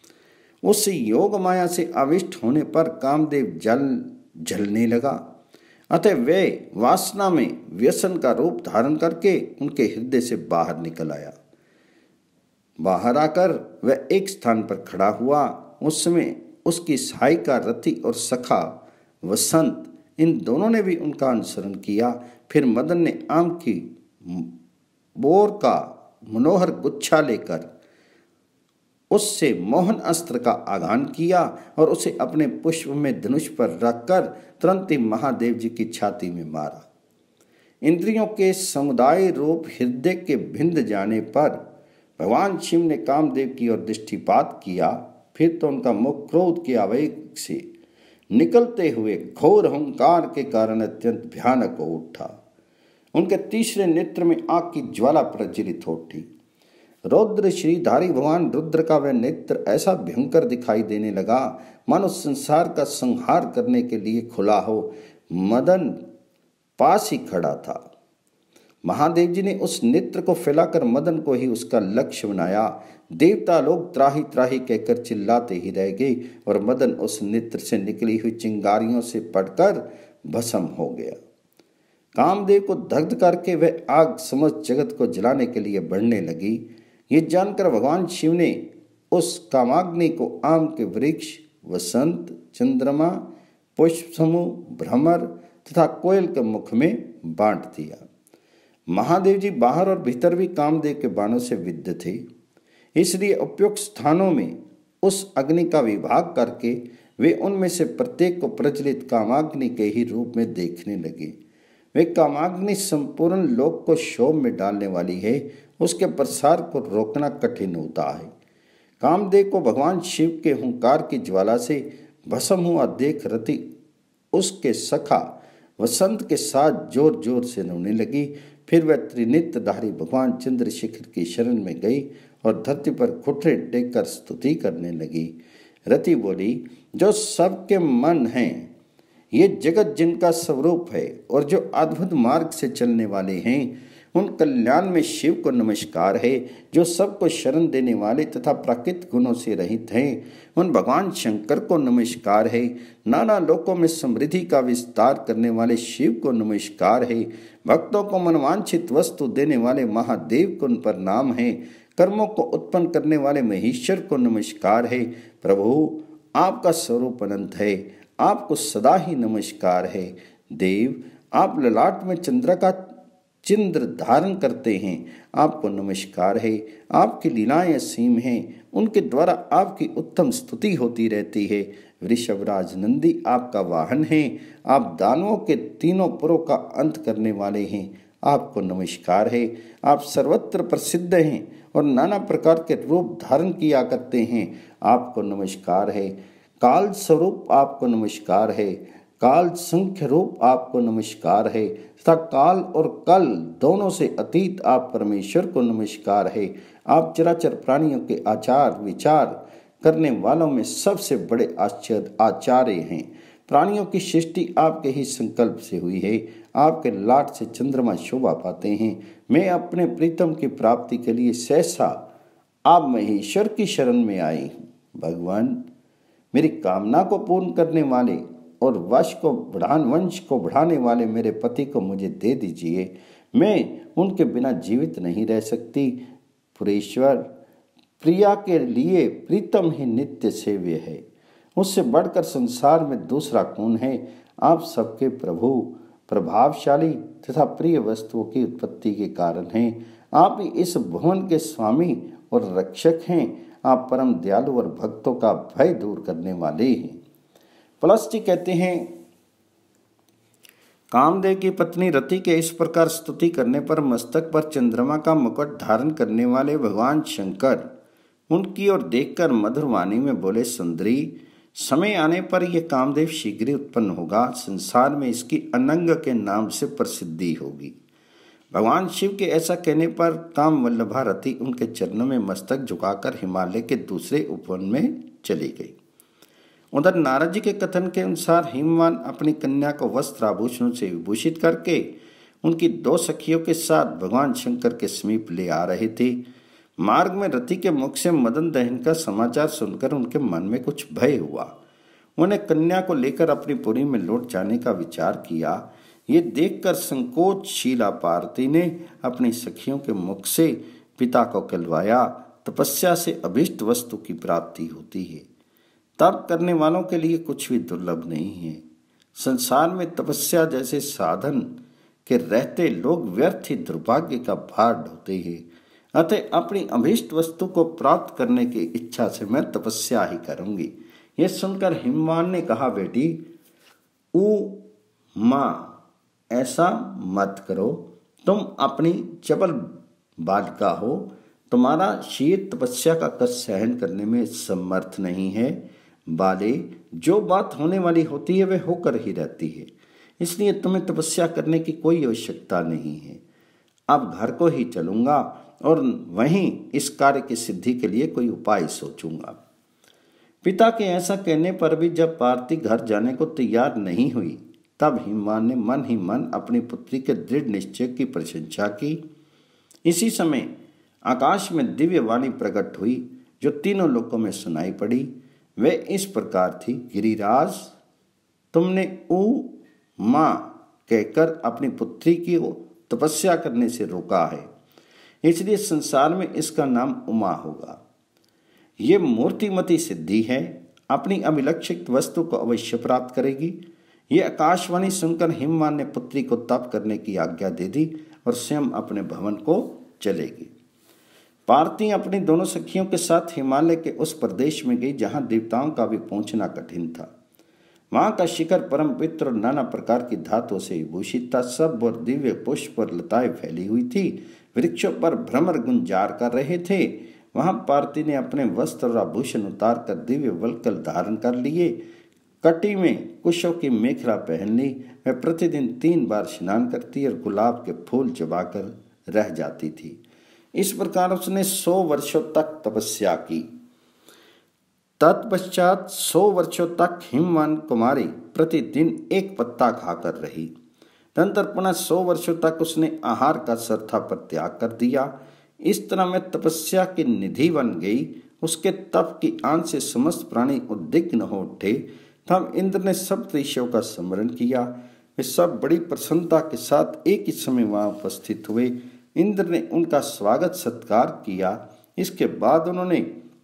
उस योग माया से आविष्ट होने पर कामदेव जल जलने लगा। अतः वे वासना में व्यसन का रूप धारण करके उनके हृदय से बाहर निकल आया। बाहर आकर वह एक स्थान पर खड़ा हुआ। उस समय उसकी सहायिका रति और सखा वसंत, इन दोनों ने भी उनका अनुसरण किया। फिर मदन ने आम की बोर का मनोहर गुच्छा लेकर उससे मोहन अस्त्र का आगान किया और उसे अपने पुष्प में धनुष पर रखकर तुरंत ही महादेव जी की छाती में मारा। इंद्रियों के समुदाय रूप हृदय के भिंद जाने पर भगवान शिव ने कामदेव की ओर दृष्टिपात किया। फिर तो उनका मुख क्रोध के आवेग से निकलते हुए घोर अहंकार के कारण अत्यंत भयानक हो उठा। उनके तीसरे नेत्र में आग की ज्वाला प्रज्वलित हो उठी। रौद्र श्रीधारी भगवान रुद्र का वह नेत्र ऐसा भयंकर दिखाई देने लगा मानो संसार का संहार करने के लिए खुला हो। मदन पास ही खड़ा था। महादेव जी ने उस नेत्र को फैलाकर मदन को ही उसका लक्ष्य बनाया। देवता लोग त्राही त्राही कहकर चिल्लाते ही रह गए और मदन उस नेत्र से निकली हुई चिंगारियों से पड़कर भस्म हो गया। कामदेव को दग्ध करके वह आग समस्त जगत को जलाने के लिए बढ़ने लगी। ये जानकर भगवान शिव ने उस कामाग्नि को आम के वृक्ष, वसंत, चंद्रमा, पुष्प समूह, भ्रमर तथा कोयल के मुख में बांट दिया। महादेव जी बाहर और भीतर भी कामदेव के बाणों से विद्ध थे, इसलिए उपयुक्त स्थानों में उस अग्नि का विभाग करके वे उनमें से प्रत्येक को प्रज्वलित कामाग्नि के ही रूप में देखने लगे। वे कामाग्नि संपूर्ण लोक को क्षोभ में डालने वाली है, उसके प्रसार को रोकना कठिन होता है। कामदेव को भगवान शिव के हुंकार की ज्वाला से भस्म हुआ देख रति उसके सखा वसंत के साथ जोर जोर से रोने लगी। फिर वह त्रिनेत्रधारी भगवान चंद्रशेखर की शरण में गई और धरती पर घुटने टेक कर स्तुति करने लगी। रति बोली, जो सबके मन हैं, ये जगत जिनका स्वरूप है और जो अद्भुत मार्ग से चलने वाले हैं, उन कल्याण में शिव को नमस्कार है। जो सबको शरण देने वाले तथा प्राकृतिक गुणों से रहित हैं, उन भगवान शंकर को नमस्कार है। नाना लोकों में समृद्धि का विस्तार करने वाले शिव को नमस्कार है। भक्तों को मनवांछित वस्तु देने वाले महादेव को प्रणाम है। कर्मों को उत्पन्न करने वाले महेश्वर को नमस्कार है। प्रभु, आपका स्वरूप अनंत है, आपको सदा ही नमस्कार है। देव, आप ललाट में चंद्र का चिन्ह धारण करते हैं, आपको नमस्कार है। आपकी लीलाएं असीम हैं, उनके द्वारा आपकी उत्तम स्तुति होती रहती है। वृषभराज नंदी आपका वाहन है। आप दानवों के तीनों पुरों का अंत करने वाले हैं, आपको नमस्कार है। आप सर्वत्र प्रसिद्ध हैं और नाना प्रकार के रूप धारण किया करते हैं, आपको नमस्कार है। काल स्वरूप आपको नमस्कार है। काल संख्य रूप आपको नमस्कार है तथा काल और कल दोनों से अतीत आप परमेश्वर को नमस्कार है। आप चराचर प्राणियों के आचार विचार करने वालों में सबसे बड़े आश्चर्य आचार्य हैं। प्राणियों की सृष्टि आपके ही संकल्प से हुई है। आपके लाट से चंद्रमा शोभा पाते हैं। मैं अपने प्रीतम की प्राप्ति के लिए सहसा आप महेश्वर की शरण में आई हूँ। भगवान, मेरी कामना को पूर्ण करने वाले और वंश को बढ़ान वंश को बढ़ाने वाले मेरे पति को मुझे दे दीजिए। मैं उनके बिना जीवित नहीं रह सकती। पुरेश्वर, प्रिया के लिए प्रीतम ही नित्य सेव्य है, उससे बढ़कर संसार में दूसरा कौन है। आप सबके प्रभु, प्रभावशाली तथा प्रिय वस्तुओं की उत्पत्ति के कारण हैं। आप ही इस भुवन के स्वामी और रक्षक हैं। आप परम दयालु और भक्तों का भय दूर करने वाले हैं। पलस्ती कहते हैं, कामदेव की पत्नी रति के इस प्रकार स्तुति करने पर मस्तक पर चंद्रमा का मुकुट धारण करने वाले भगवान शंकर उनकी ओर देखकर मधुर वाणी में बोले, सुंदरी, समय आने पर यह कामदेव शीघ्र ही उत्पन्न होगा। संसार में इसकी अनंग के नाम से प्रसिद्धि होगी। भगवान शिव के ऐसा कहने पर काम वल्लभा रति उनके चरणों में मस्तक झुकाकर हिमालय के दूसरे उपवन में चली गई। उधर नारद जी के कथन के अनुसार हिमवान अपनी कन्या को वस्त्र आभूषणों से विभूषित करके उनकी दो सखियों के साथ भगवान शंकर के समीप ले आ रहे थे। मार्ग में रति के मुख से मदन दहन का समाचार सुनकर उनके मन में कुछ भय हुआ। उन्हें कन्या को लेकर अपनी पुरी में लौट जाने का विचार किया। ये देखकर संकोचशीला पार्वती ने अपनी सखियों के मुख से पिता को कहलवाया, तपस्या से अभिष्ट वस्तु की प्राप्ति होती है। तप करने वालों के लिए कुछ भी दुर्लभ नहीं है। संसार में तपस्या जैसे साधन के रहते लोग व्यर्थ ही दुर्भाग्य का भार ढोते हैं। अतः अपनी अभीष्ट वस्तु को प्राप्त करने की इच्छा से मैं तपस्या ही करूंगी। यह सुनकर हिमवान ने कहा, बेटी ऊ माँ ऐसा मत करो, तुम अपनी चपल बालिका हो, तुम्हारा शीत तपस्या का कष्ट सहन करने में समर्थ नहीं है। बाले, जो बात होने वाली होती है वह होकर ही रहती है, इसलिए तुम्हें तपस्या करने की कोई आवश्यकता नहीं है। अब घर को ही चलूंगा और वहीं इस कार्य की सिद्धि के लिए कोई उपाय सोचूंगा। पिता के ऐसा कहने पर भी जब पार्वती घर जाने को तैयार नहीं हुई, तब हिमवान ने मन ही मन अपनी पुत्री के दृढ़ निश्चय की प्रशंसा की। इसी समय आकाश में दिव्य वाणी प्रकट हुई, जो तीनों लोकों में सुनाई पड़ी। वे इस प्रकार थी, गिरिराज, तुमने ऊ माँ कहकर अपनी पुत्री की तपस्या करने से रोका है, इसलिए संसार में इसका नाम उमा होगा। ये मूर्तिमती सिद्धि है, अपनी अभिलक्षित वस्तु को अवश्य प्राप्त करेगी। ये आकाशवाणी सुनकर हिमवान ने पुत्री को तप करने की आज्ञा दे दी और स्वयं अपने भवन को चलेगी। पार्वती अपनी दोनों सखियों के साथ हिमालय के उस प्रदेश में गई जहां देवताओं का भी पहुंचना कठिन था। वहां का शिखर परम पवित्र और नाना प्रकार की धातुओं से विभूषित था। सब और दिव्य पुष्प और लताएं फैली हुई थी, वृक्षों पर भ्रमर गुंजार कर रहे थे। वहां पार्वती ने अपने वस्त्र और आभूषण उतार कर दिव्य वल्कल धारण कर लिए, कटी में कुशों की मेखला पहन ली। वह प्रतिदिन तीन बार स्नान करती और गुलाब के फूल चबाकर रह जाती थी। इस प्रकार उसने सौ वर्षों तक तपस्या की। तत्पश्चात सौ वर्षों तक हिमवान कुमारी प्रतिदिन एक पत्ता खाकर रही। तदंतर पुनः सौ वर्षों तक उसने आहार का सरथा परित्याग कर दिया। इस तरह मैं तपस्या की निधि बन गई। उसके तप की आंच से समस्त प्राणी उद्विग्न हो उठे। तब इंद्र ने सब ऋषियों का स्मरण किया। वे सब बड़ी प्रसन्नता के साथ एक ही समय वहां उपस्थित हुए। इंद्र ने उनका स्वागत सत्कार किया। इसके बाद उन्होंने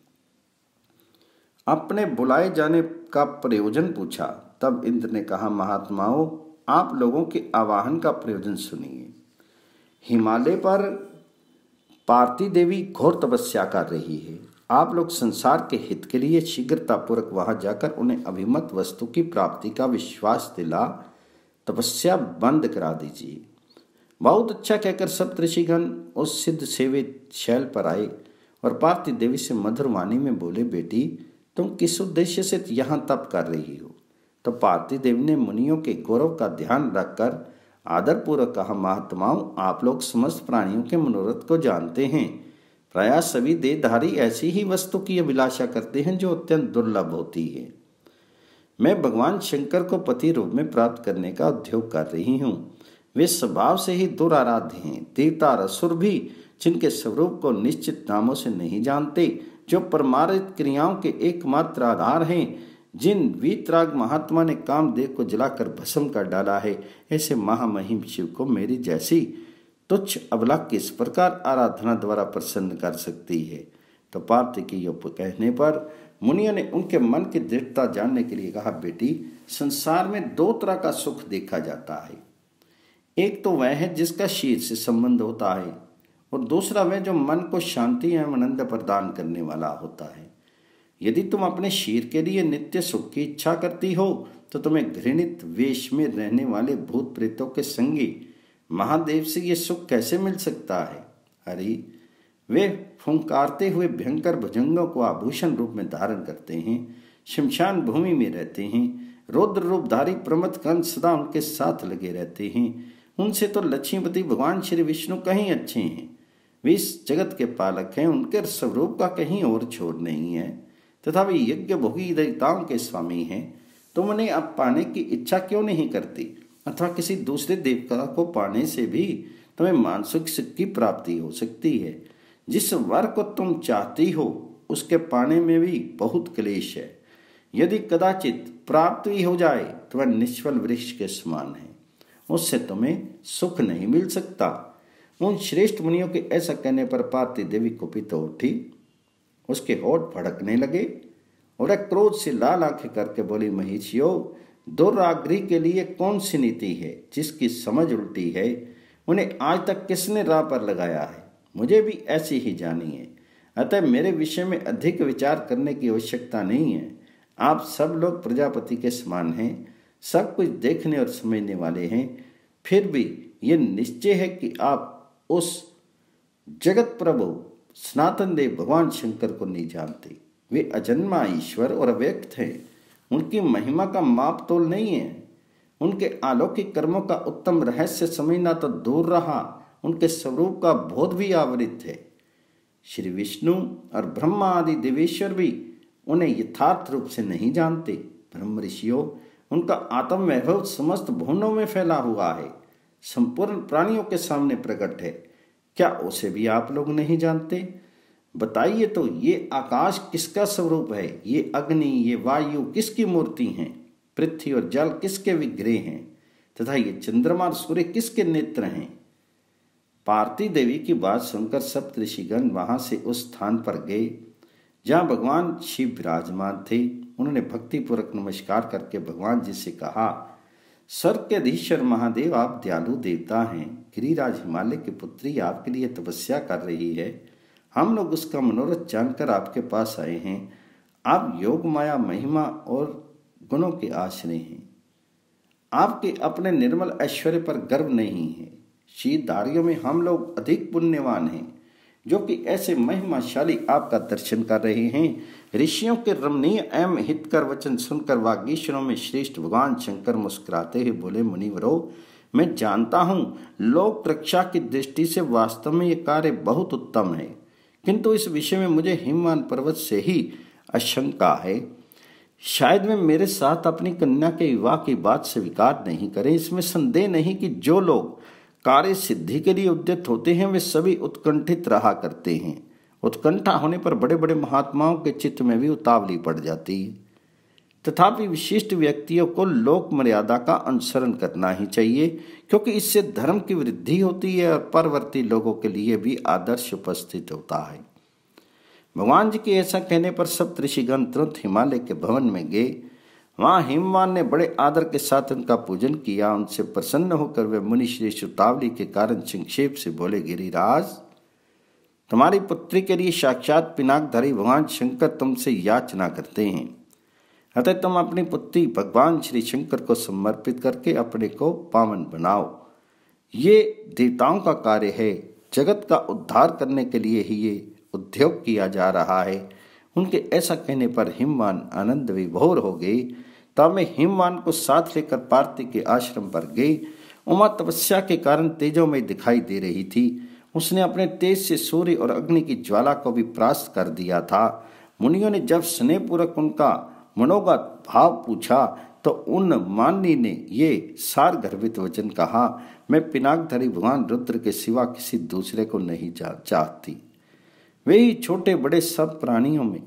अपने बुलाए जाने का प्रयोजन पूछा। तब इंद्र ने कहा, महात्माओं, आप लोगों के आवाहन का प्रयोजन सुनिए। हिमालय पर पार्वती देवी घोर तपस्या कर रही है। आप लोग संसार के हित के लिए शीघ्रतापूर्वक वहां जाकर उन्हें अभिमत वस्तु की प्राप्ति का विश्वास दिला तपस्या बंद करा दीजिए। बहुत अच्छा कहकर सब ऋषिगण उस सिद्ध सेवित शैल पर आए और पार्वती देवी से मधुर वाणी में बोले, बेटी, तुम किस उद्देश्य से यहाँ तप कर रही हो? तो पार्वती देवी ने मुनियों के गौरव का ध्यान रखकर आदरपूर्वक कहा, महात्माओं, आप लोग समस्त प्राणियों के मनोरथ को जानते हैं। प्रायः सभी देहधारी ऐसी ही वस्तु की अभिलाषा करते हैं जो अत्यंत दुर्लभ होती है। मैं भगवान शंकर को पति रूप में प्राप्त करने का उद्योग कर रही हूँ। वे स्वभाव से ही दुराराध्य हैं। देवता और असुर भी जिनके स्वरूप को निश्चित नामों से नहीं जानते, जो परमार्थ क्रियाओं के एकमात्र आधार हैं, जिन वीतराग महात्मा ने कामदेव को जलाकर भस्म कर डाला है, ऐसे महामहिम शिव को मेरी जैसी तुच्छ अबला किस प्रकार आराधना द्वारा प्रसन्न कर सकती है? तो पार्वती की यह कहने पर मुनियों ने उनके मन की दृढ़ता जानने के लिए कहा, बेटी, संसार में दो तरह का सुख देखा जाता है। एक तो वह है जिसका शरीर से संबंध होता है, और दूसरा वह जो मन को शांति एवं आनंद प्रदान करने वाला होता है। यदि तुम अपने शरीर के लिए नित्य सुख की इच्छा करती हो, तो तुम्हें घृणित वेश में रहने वाले भूत प्रेतों के संगी महादेव से ये सुख कैसे मिल सकता है? अरे, वे फुंकारते हुए भयंकर भुजंगों को आभूषण रूप में धारण करते हैं, शमशान भूमि में रहते हैं, रौद्र रूपधारी प्रमथ कंस सदा उनके साथ लगे रहते हैं। उनसे तो लक्ष्मीपति भगवान श्री विष्णु कहीं अच्छे हैं। वे इस जगत के पालक हैं, उनके स्वरूप का कहीं और छोर नहीं है, तथा वे यज्ञ भोगी देवताओं के स्वामी हैं। तुम उन्हें अब पाने की इच्छा क्यों नहीं करती? अथवा किसी दूसरे देवता को पाने से भी तुम्हें मानसिक सुख की प्राप्ति हो सकती है। जिस वर को तुम चाहती हो उसके पाने में भी बहुत क्लेश है। यदि कदाचित प्राप्त भी हो जाए तो वह निष्फल वृक्ष के समान है, उससे तुम्हें सुख नहीं मिल सकता। उन श्रेष्ठ मुनियों के ऐसा कहने पर पार्वती देवी कुपित हो उठी। उसके होठ फड़कने लगे और एक क्रोध से लाल आंखें करके बोली, महिषियों, दुराग्रही के लिए कौन सी नीति है? जिसकी समझ उल्टी है उन्हें आज तक किसने राह पर लगाया है? मुझे भी ऐसी ही जानी है, अतः मेरे विषय में अधिक विचार करने की आवश्यकता नहीं है। आप सब लोग प्रजापति के समान हैं, सब कुछ देखने और समझने वाले हैं, फिर भी ये निश्चय है कि आप उस जगत प्रभु सनातन देव भगवान शंकर को नहीं जानते। वे अजन्मा ईश्वर और अव्यक्त हैं। उनकी महिमा का माप तोल नहीं है। उनके अलौकिक कर्मों का उत्तम रहस्य समझना तो दूर रहा, उनके स्वरूप का बोध भी आवृत है। श्री विष्णु और ब्रह्मा आदि देवेश्वर भी उन्हें यथार्थ रूप से नहीं जानते। ब्रह्म ऋषियों, उनका आत्म वैभव समस्त भुवनों में फैला हुआ है, संपूर्ण प्राणियों के सामने प्रकट है। क्या उसे भी आप लोग नहीं जानते? बताइए तो, ये आकाश किसका स्वरूप है? ये अग्नि, ये वायु किसकी मूर्ति हैं? पृथ्वी और जल किसके विग्रह हैं? तथा ये चंद्रमा और सूर्य किसके नेत्र हैं? पार्वती देवी की बात सुनकर सप्त ऋषिगण वहां से उस स्थान पर गए जहां भगवान शिव विराजमान थे। उन्होंने भक्तिपूर्वक नमस्कार करके भगवान जी से कहा, स्वर्ग के अधीश्वर महादेव, आप दयालु देवता हैं। गिरिराज हिमालय की पुत्री आपके लिए तपस्या कर रही है। हम लोग उसका मनोरथ जानकर आपके पास आए हैं। आप योग माया महिमा और गुणों के आश्रय हैं। आपके अपने निर्मल ऐश्वर्य पर गर्व नहीं है। शीतधारियों में हम लोग अधिक पुण्यवान हैं जो कि ऐसे महिमाशाली आपका दर्शन कर रहे हैं। ऋषियों के रमणीय एवं हितकर वचन सुनकर वागीश्वरों में श्रेष्ठ भगवान शंकर मुस्कुराते हुए बोले, मुनिवरों, मैं जानता हूँ लोक रक्षा की दृष्टि से वास्तव में ये कार्य बहुत उत्तम है, किंतु इस विषय में मुझे हिमवान पर्वत से ही आशंका है। शायद वे मेरे साथ अपनी कन्या के विवाह की बात स्वीकार नहीं करें। इसमें संदेह नहीं कि जो लोग कार्य सिद्धि के लिए उद्यत होते हैं वे सभी उत्कंठित रहा करते हैं। उत्कंठा होने पर बड़े बड़े महात्माओं के चित्त में भी उतावली पड़ जाती है। तथापि विशिष्ट व्यक्तियों को लोक मर्यादा का अनुसरण करना ही चाहिए, क्योंकि इससे धर्म की वृद्धि होती है और परवर्ती लोगों के लिए भी आदर्श उपस्थित होता है। भगवान जी के ऐसा कहने पर सप्त ऋषिगण तुरंत हिमालय के भवन में गए। वहां हिमवान ने बड़े आदर के साथ उनका पूजन किया। उनसे प्रसन्न होकर वे मुनि श्रेष्ठ उतावली के कारण संक्षेप से बोले, गिरिराज, तुम्हारी पुत्री के लिए साक्षात पिनाकधारी भगवान शंकर तुमसे याचना करते हैं, अतः तुम अपनी पुत्री भगवान श्री शंकर को समर्पित करके अपने को पावन बनाओ। ये देवताओं का कार्य है। जगत का उद्धार करने के लिए ही ये उद्योग किया जा रहा है। उनके ऐसा कहने पर हिमवान आनंद विभोर हो गए। तब मैं हिमवान को साथ लेकर पार्वती के आश्रम पर गई। उमा तपस्या के कारण तेजों में दिखाई दे रही थी। उसने अपने तेज से सूर्य और अग्नि की ज्वाला को भी परास्त कर दिया था। मुनियों ने जब स्नेहपूर्वक उनका मनोगत भाव पूछा तो उन माननी ने ये सार गर्भित वचन कहा, मैं पिनाकधारी भगवान रुद्र के सिवा किसी दूसरे को नहीं चाहती। वे ही छोटे बड़े सब प्राणियों में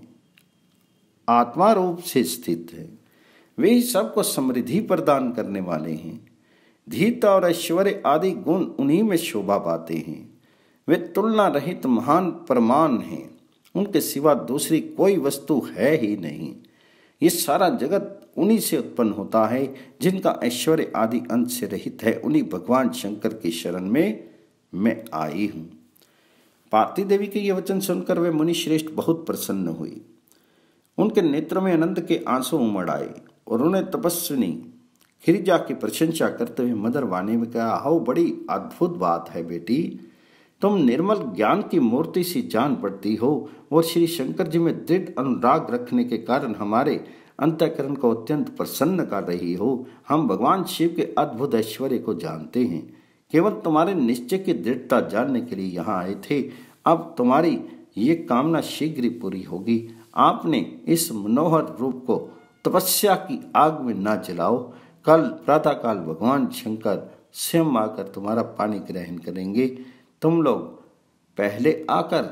आत्मा रूप से स्थित है। वे ही सबको समृद्धि प्रदान करने वाले हैं। धीरता और ऐश्वर्य आदि गुण उन्हीं में शोभा पाते हैं। वे तुलना रहित महान प्रमाण हैं। उनके सिवा दूसरी कोई वस्तु है ही नहीं। ये सारा जगत उन्हीं से उत्पन्न होता है, जिनका ऐश्वर्य आदि अंत से रहित है। उन्हीं भगवान शंकर की शरण में मैं आई हूँ। पार्वती देवी के ये वचन सुनकर वे मुनि श्रेष्ठ बहुत प्रसन्न हुई। उनके नेत्रों में आनंद के आंसू उमड़ आए और उन्हें तपस्विनी गिरिजा की प्रशंसा करते हुए मधुर वाणी में कहा, हाउ बड़ी अद्भुत बात है बेटी, तुम निर्मल ज्ञान की मूर्ति सी जान पड़ती हो और श्री शंकर जी में दृढ़ अनुराग रखने के कारण हमारे अंतःकरण को अत्यंत प्रसन्न कर रही हो। हम भगवान शिव के अद्भुत ऐश्वर्य को जानते हैं, केवल तुम्हारे निश्चय की दृढ़ता जानने के लिए यहाँ आए थे। अब तुम्हारी ये कामना शीघ्र ही पूरी होगी। आपने इस मनोहर रूप को तपस्या की आग में ना जलाओ। कल प्रातःकाल भगवान शंकर स्वयं आकर तुम्हारा पानी ग्रहण करेंगे। तुम लोग पहले आकर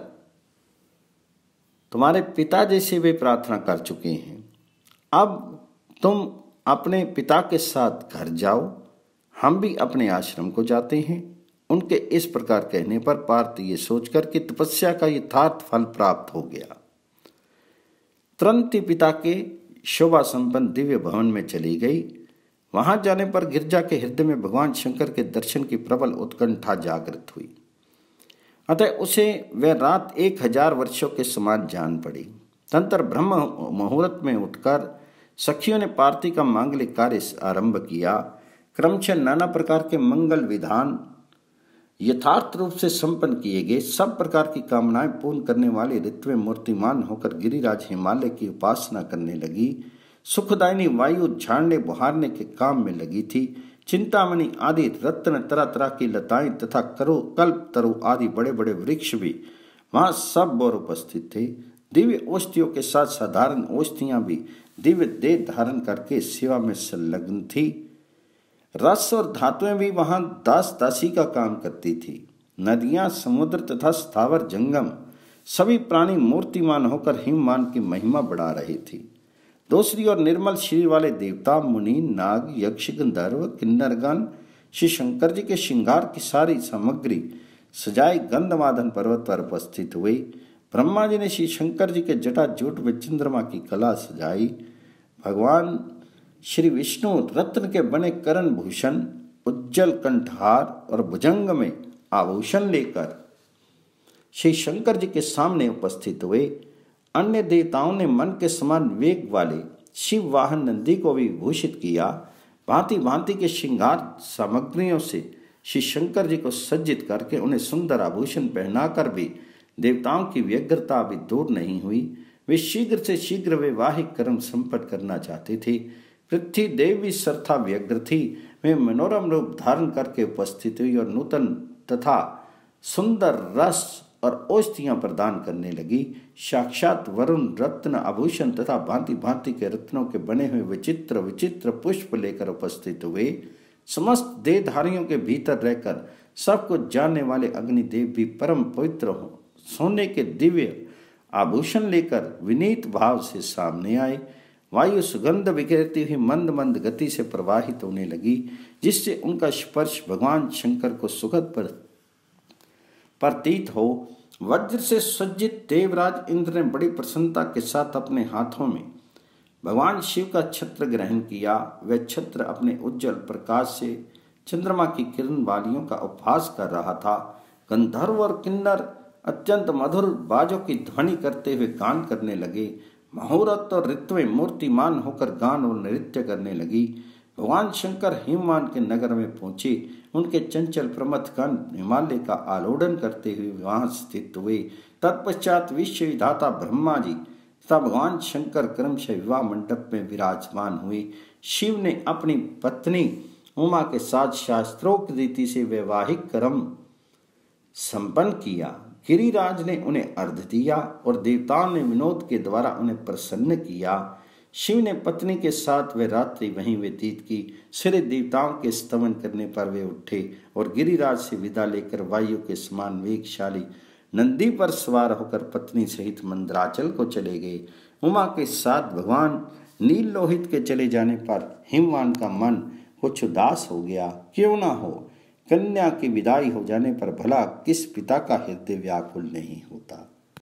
तुम्हारे पिता जैसे वे प्रार्थना कर चुके हैं। अब तुम अपने पिता के साथ घर जाओ, हम भी अपने आश्रम को जाते हैं। उनके इस प्रकार कहने पर पार्वती ये सोचकर कि तपस्या का यथार्थ फल प्राप्त हो गया, तुरंत ही पिता के शोभा संपन्न दिव्य भवन में चली गई। वहां जाने पर गिरजा के हृदय में भगवान शंकर के दर्शन की प्रबल उत्कंठा जागृत हुई। अतः उसे वह रात एक हजार वर्षों के समान जान पड़ी। तंत्र ब्रह्म मुहूर्त में उठकर सखियों ने पार्थिव का मांगलिक कार्य आरंभ किया। क्रमशः नाना प्रकार के मंगल विधान यथार्थ रूप से संपन्न किए गए। सब प्रकार की कामनाएं पूर्ण करने वाली ऋत्वें मूर्तिमान होकर गिरिराज हिमालय की उपासना करने लगी। सुखदायिनी वायु झाड़ने बुहारने के काम में लगी थी। चिंतामणि आदि रत्न तरह तरह की लताएं तथा करो कल्प तरु आदि बड़े बड़े वृक्ष भी वहां सब और उपस्थित थे। दिव्य औषधियों के साथ साधारण औषधियां भी दिव्य देह धारण करके सेवा में संलग्न थी। रस और धातुएं भी वहां दास दासी का काम करती थी। नदियां, समुद्र तथा स्थावर जंगम सभी प्राणी मूर्तिमान होकर हिममान की महिमा बढ़ा रही थी। दूसरी ओर निर्मल शरीर वाले देवता, मुनि, नाग, यक्ष, गंधर्व, किन्नरगण श्री शंकर जी के श्रृंगार की सारी सामग्री सजाए गंधमादन पर्वत पर उपस्थित हुए। ब्रह्मा जी ने श्री शंकर जी के जटा जूट में चंद्रमा की कला सजाई। भगवान श्री विष्णु रत्न के बने करण भूषण, उज्जवल कंठहार और भुजंग में आभूषण लेकर श्री शंकर जी के सामने उपस्थित हुए। अन्य देवताओं ने मन के समान वेग वाले शिव वाहन नंदी को भी भूषित किया। भांति भांति के श्रृंगार सामग्रियों से श्री शंकर जी को सज्जित करके उन्हें सुंदर आभूषण पहनाकर भी देवताओं की व्यग्रता भी दूर नहीं हुई। वे शीघ्र से शीघ्र वैवाहिक कर्म संपन्न करना चाहते थे। पृथ्वी देव भी सर्था व्यग्र थी। वे मनोरम रूप धारण करके उपस्थित हुई और नूतन तथा सुंदर रस और औषधियां प्रदान करने लगी। साक्षात वरुण रत्न आभूषण तथा भांति भांति के रत्नों के बने हुए विचित्र विचित्र पुष्प लेकर उपस्थित हुए। समस्त देहधारियों के भीतर रहकर सबको जानने वाले अग्निदेव भी परम पवित्र हो सोने के दिव्य आभूषण लेकर विनीत भाव से सामने आए। वायु सुगंध बिखेरती हुई मंद मंद गति से प्रवाहित होने लगी, जिससे उनका स्पर्श भगवान शंकर को सुखद पर प्रतीत हो। वज्र से सज्जित देवराज इंद्र ने बड़ी प्रसन्नता के साथ अपने हाथों में भगवान शिव का छत्र ग्रहण किया। वह छत्र अपने उज्जवल प्रकाश से चंद्रमा की किरण वालियों का उपहास कर रहा था। गंधर्व और किन्नर अत्यंत मधुर बाजों की ध्वनि करते हुए गान करने लगे। मुहूर्त और ऋत्वें मूर्तिमान होकर गान और नृत्य करने लगी। भगवान शंकर हिमवान के नगर में पहुंचे। उनके चंचल प्रमथ गण हिमालय का आलोडन करते हुए वहां स्थित हुए। तत्पश्चात विश्व विधाता ब्रह्मा जी तथा भगवान शंकर क्रमशः विवाह मंडप में विराजमान हुए। शिव ने अपनी पत्नी उमा के साथ शास्त्रोक्त रीति से वैवाहिक कर्म संपन्न किया। गिरिराज ने उन्हें अर्घ दिया और देवताओं ने विनोद के द्वारा उन्हें प्रसन्न किया। शिव ने पत्नी के साथ वे रात्रि वहीं व्यतीत की। सारे देवताओं के स्तमन करने पर वे उठे और गिरिराज से विदा लेकर वायु के समान वेगशाली नंदी पर सवार होकर पत्नी सहित मंदराचल को चले गए। उमा के साथ भगवान नील लोहित के चले जाने पर हिमवान का मन कुछ उदास हो गया। क्यों ना हो, कन्या की विदाई हो जाने पर भला किस पिता का हृदय व्याकुल नहीं होता।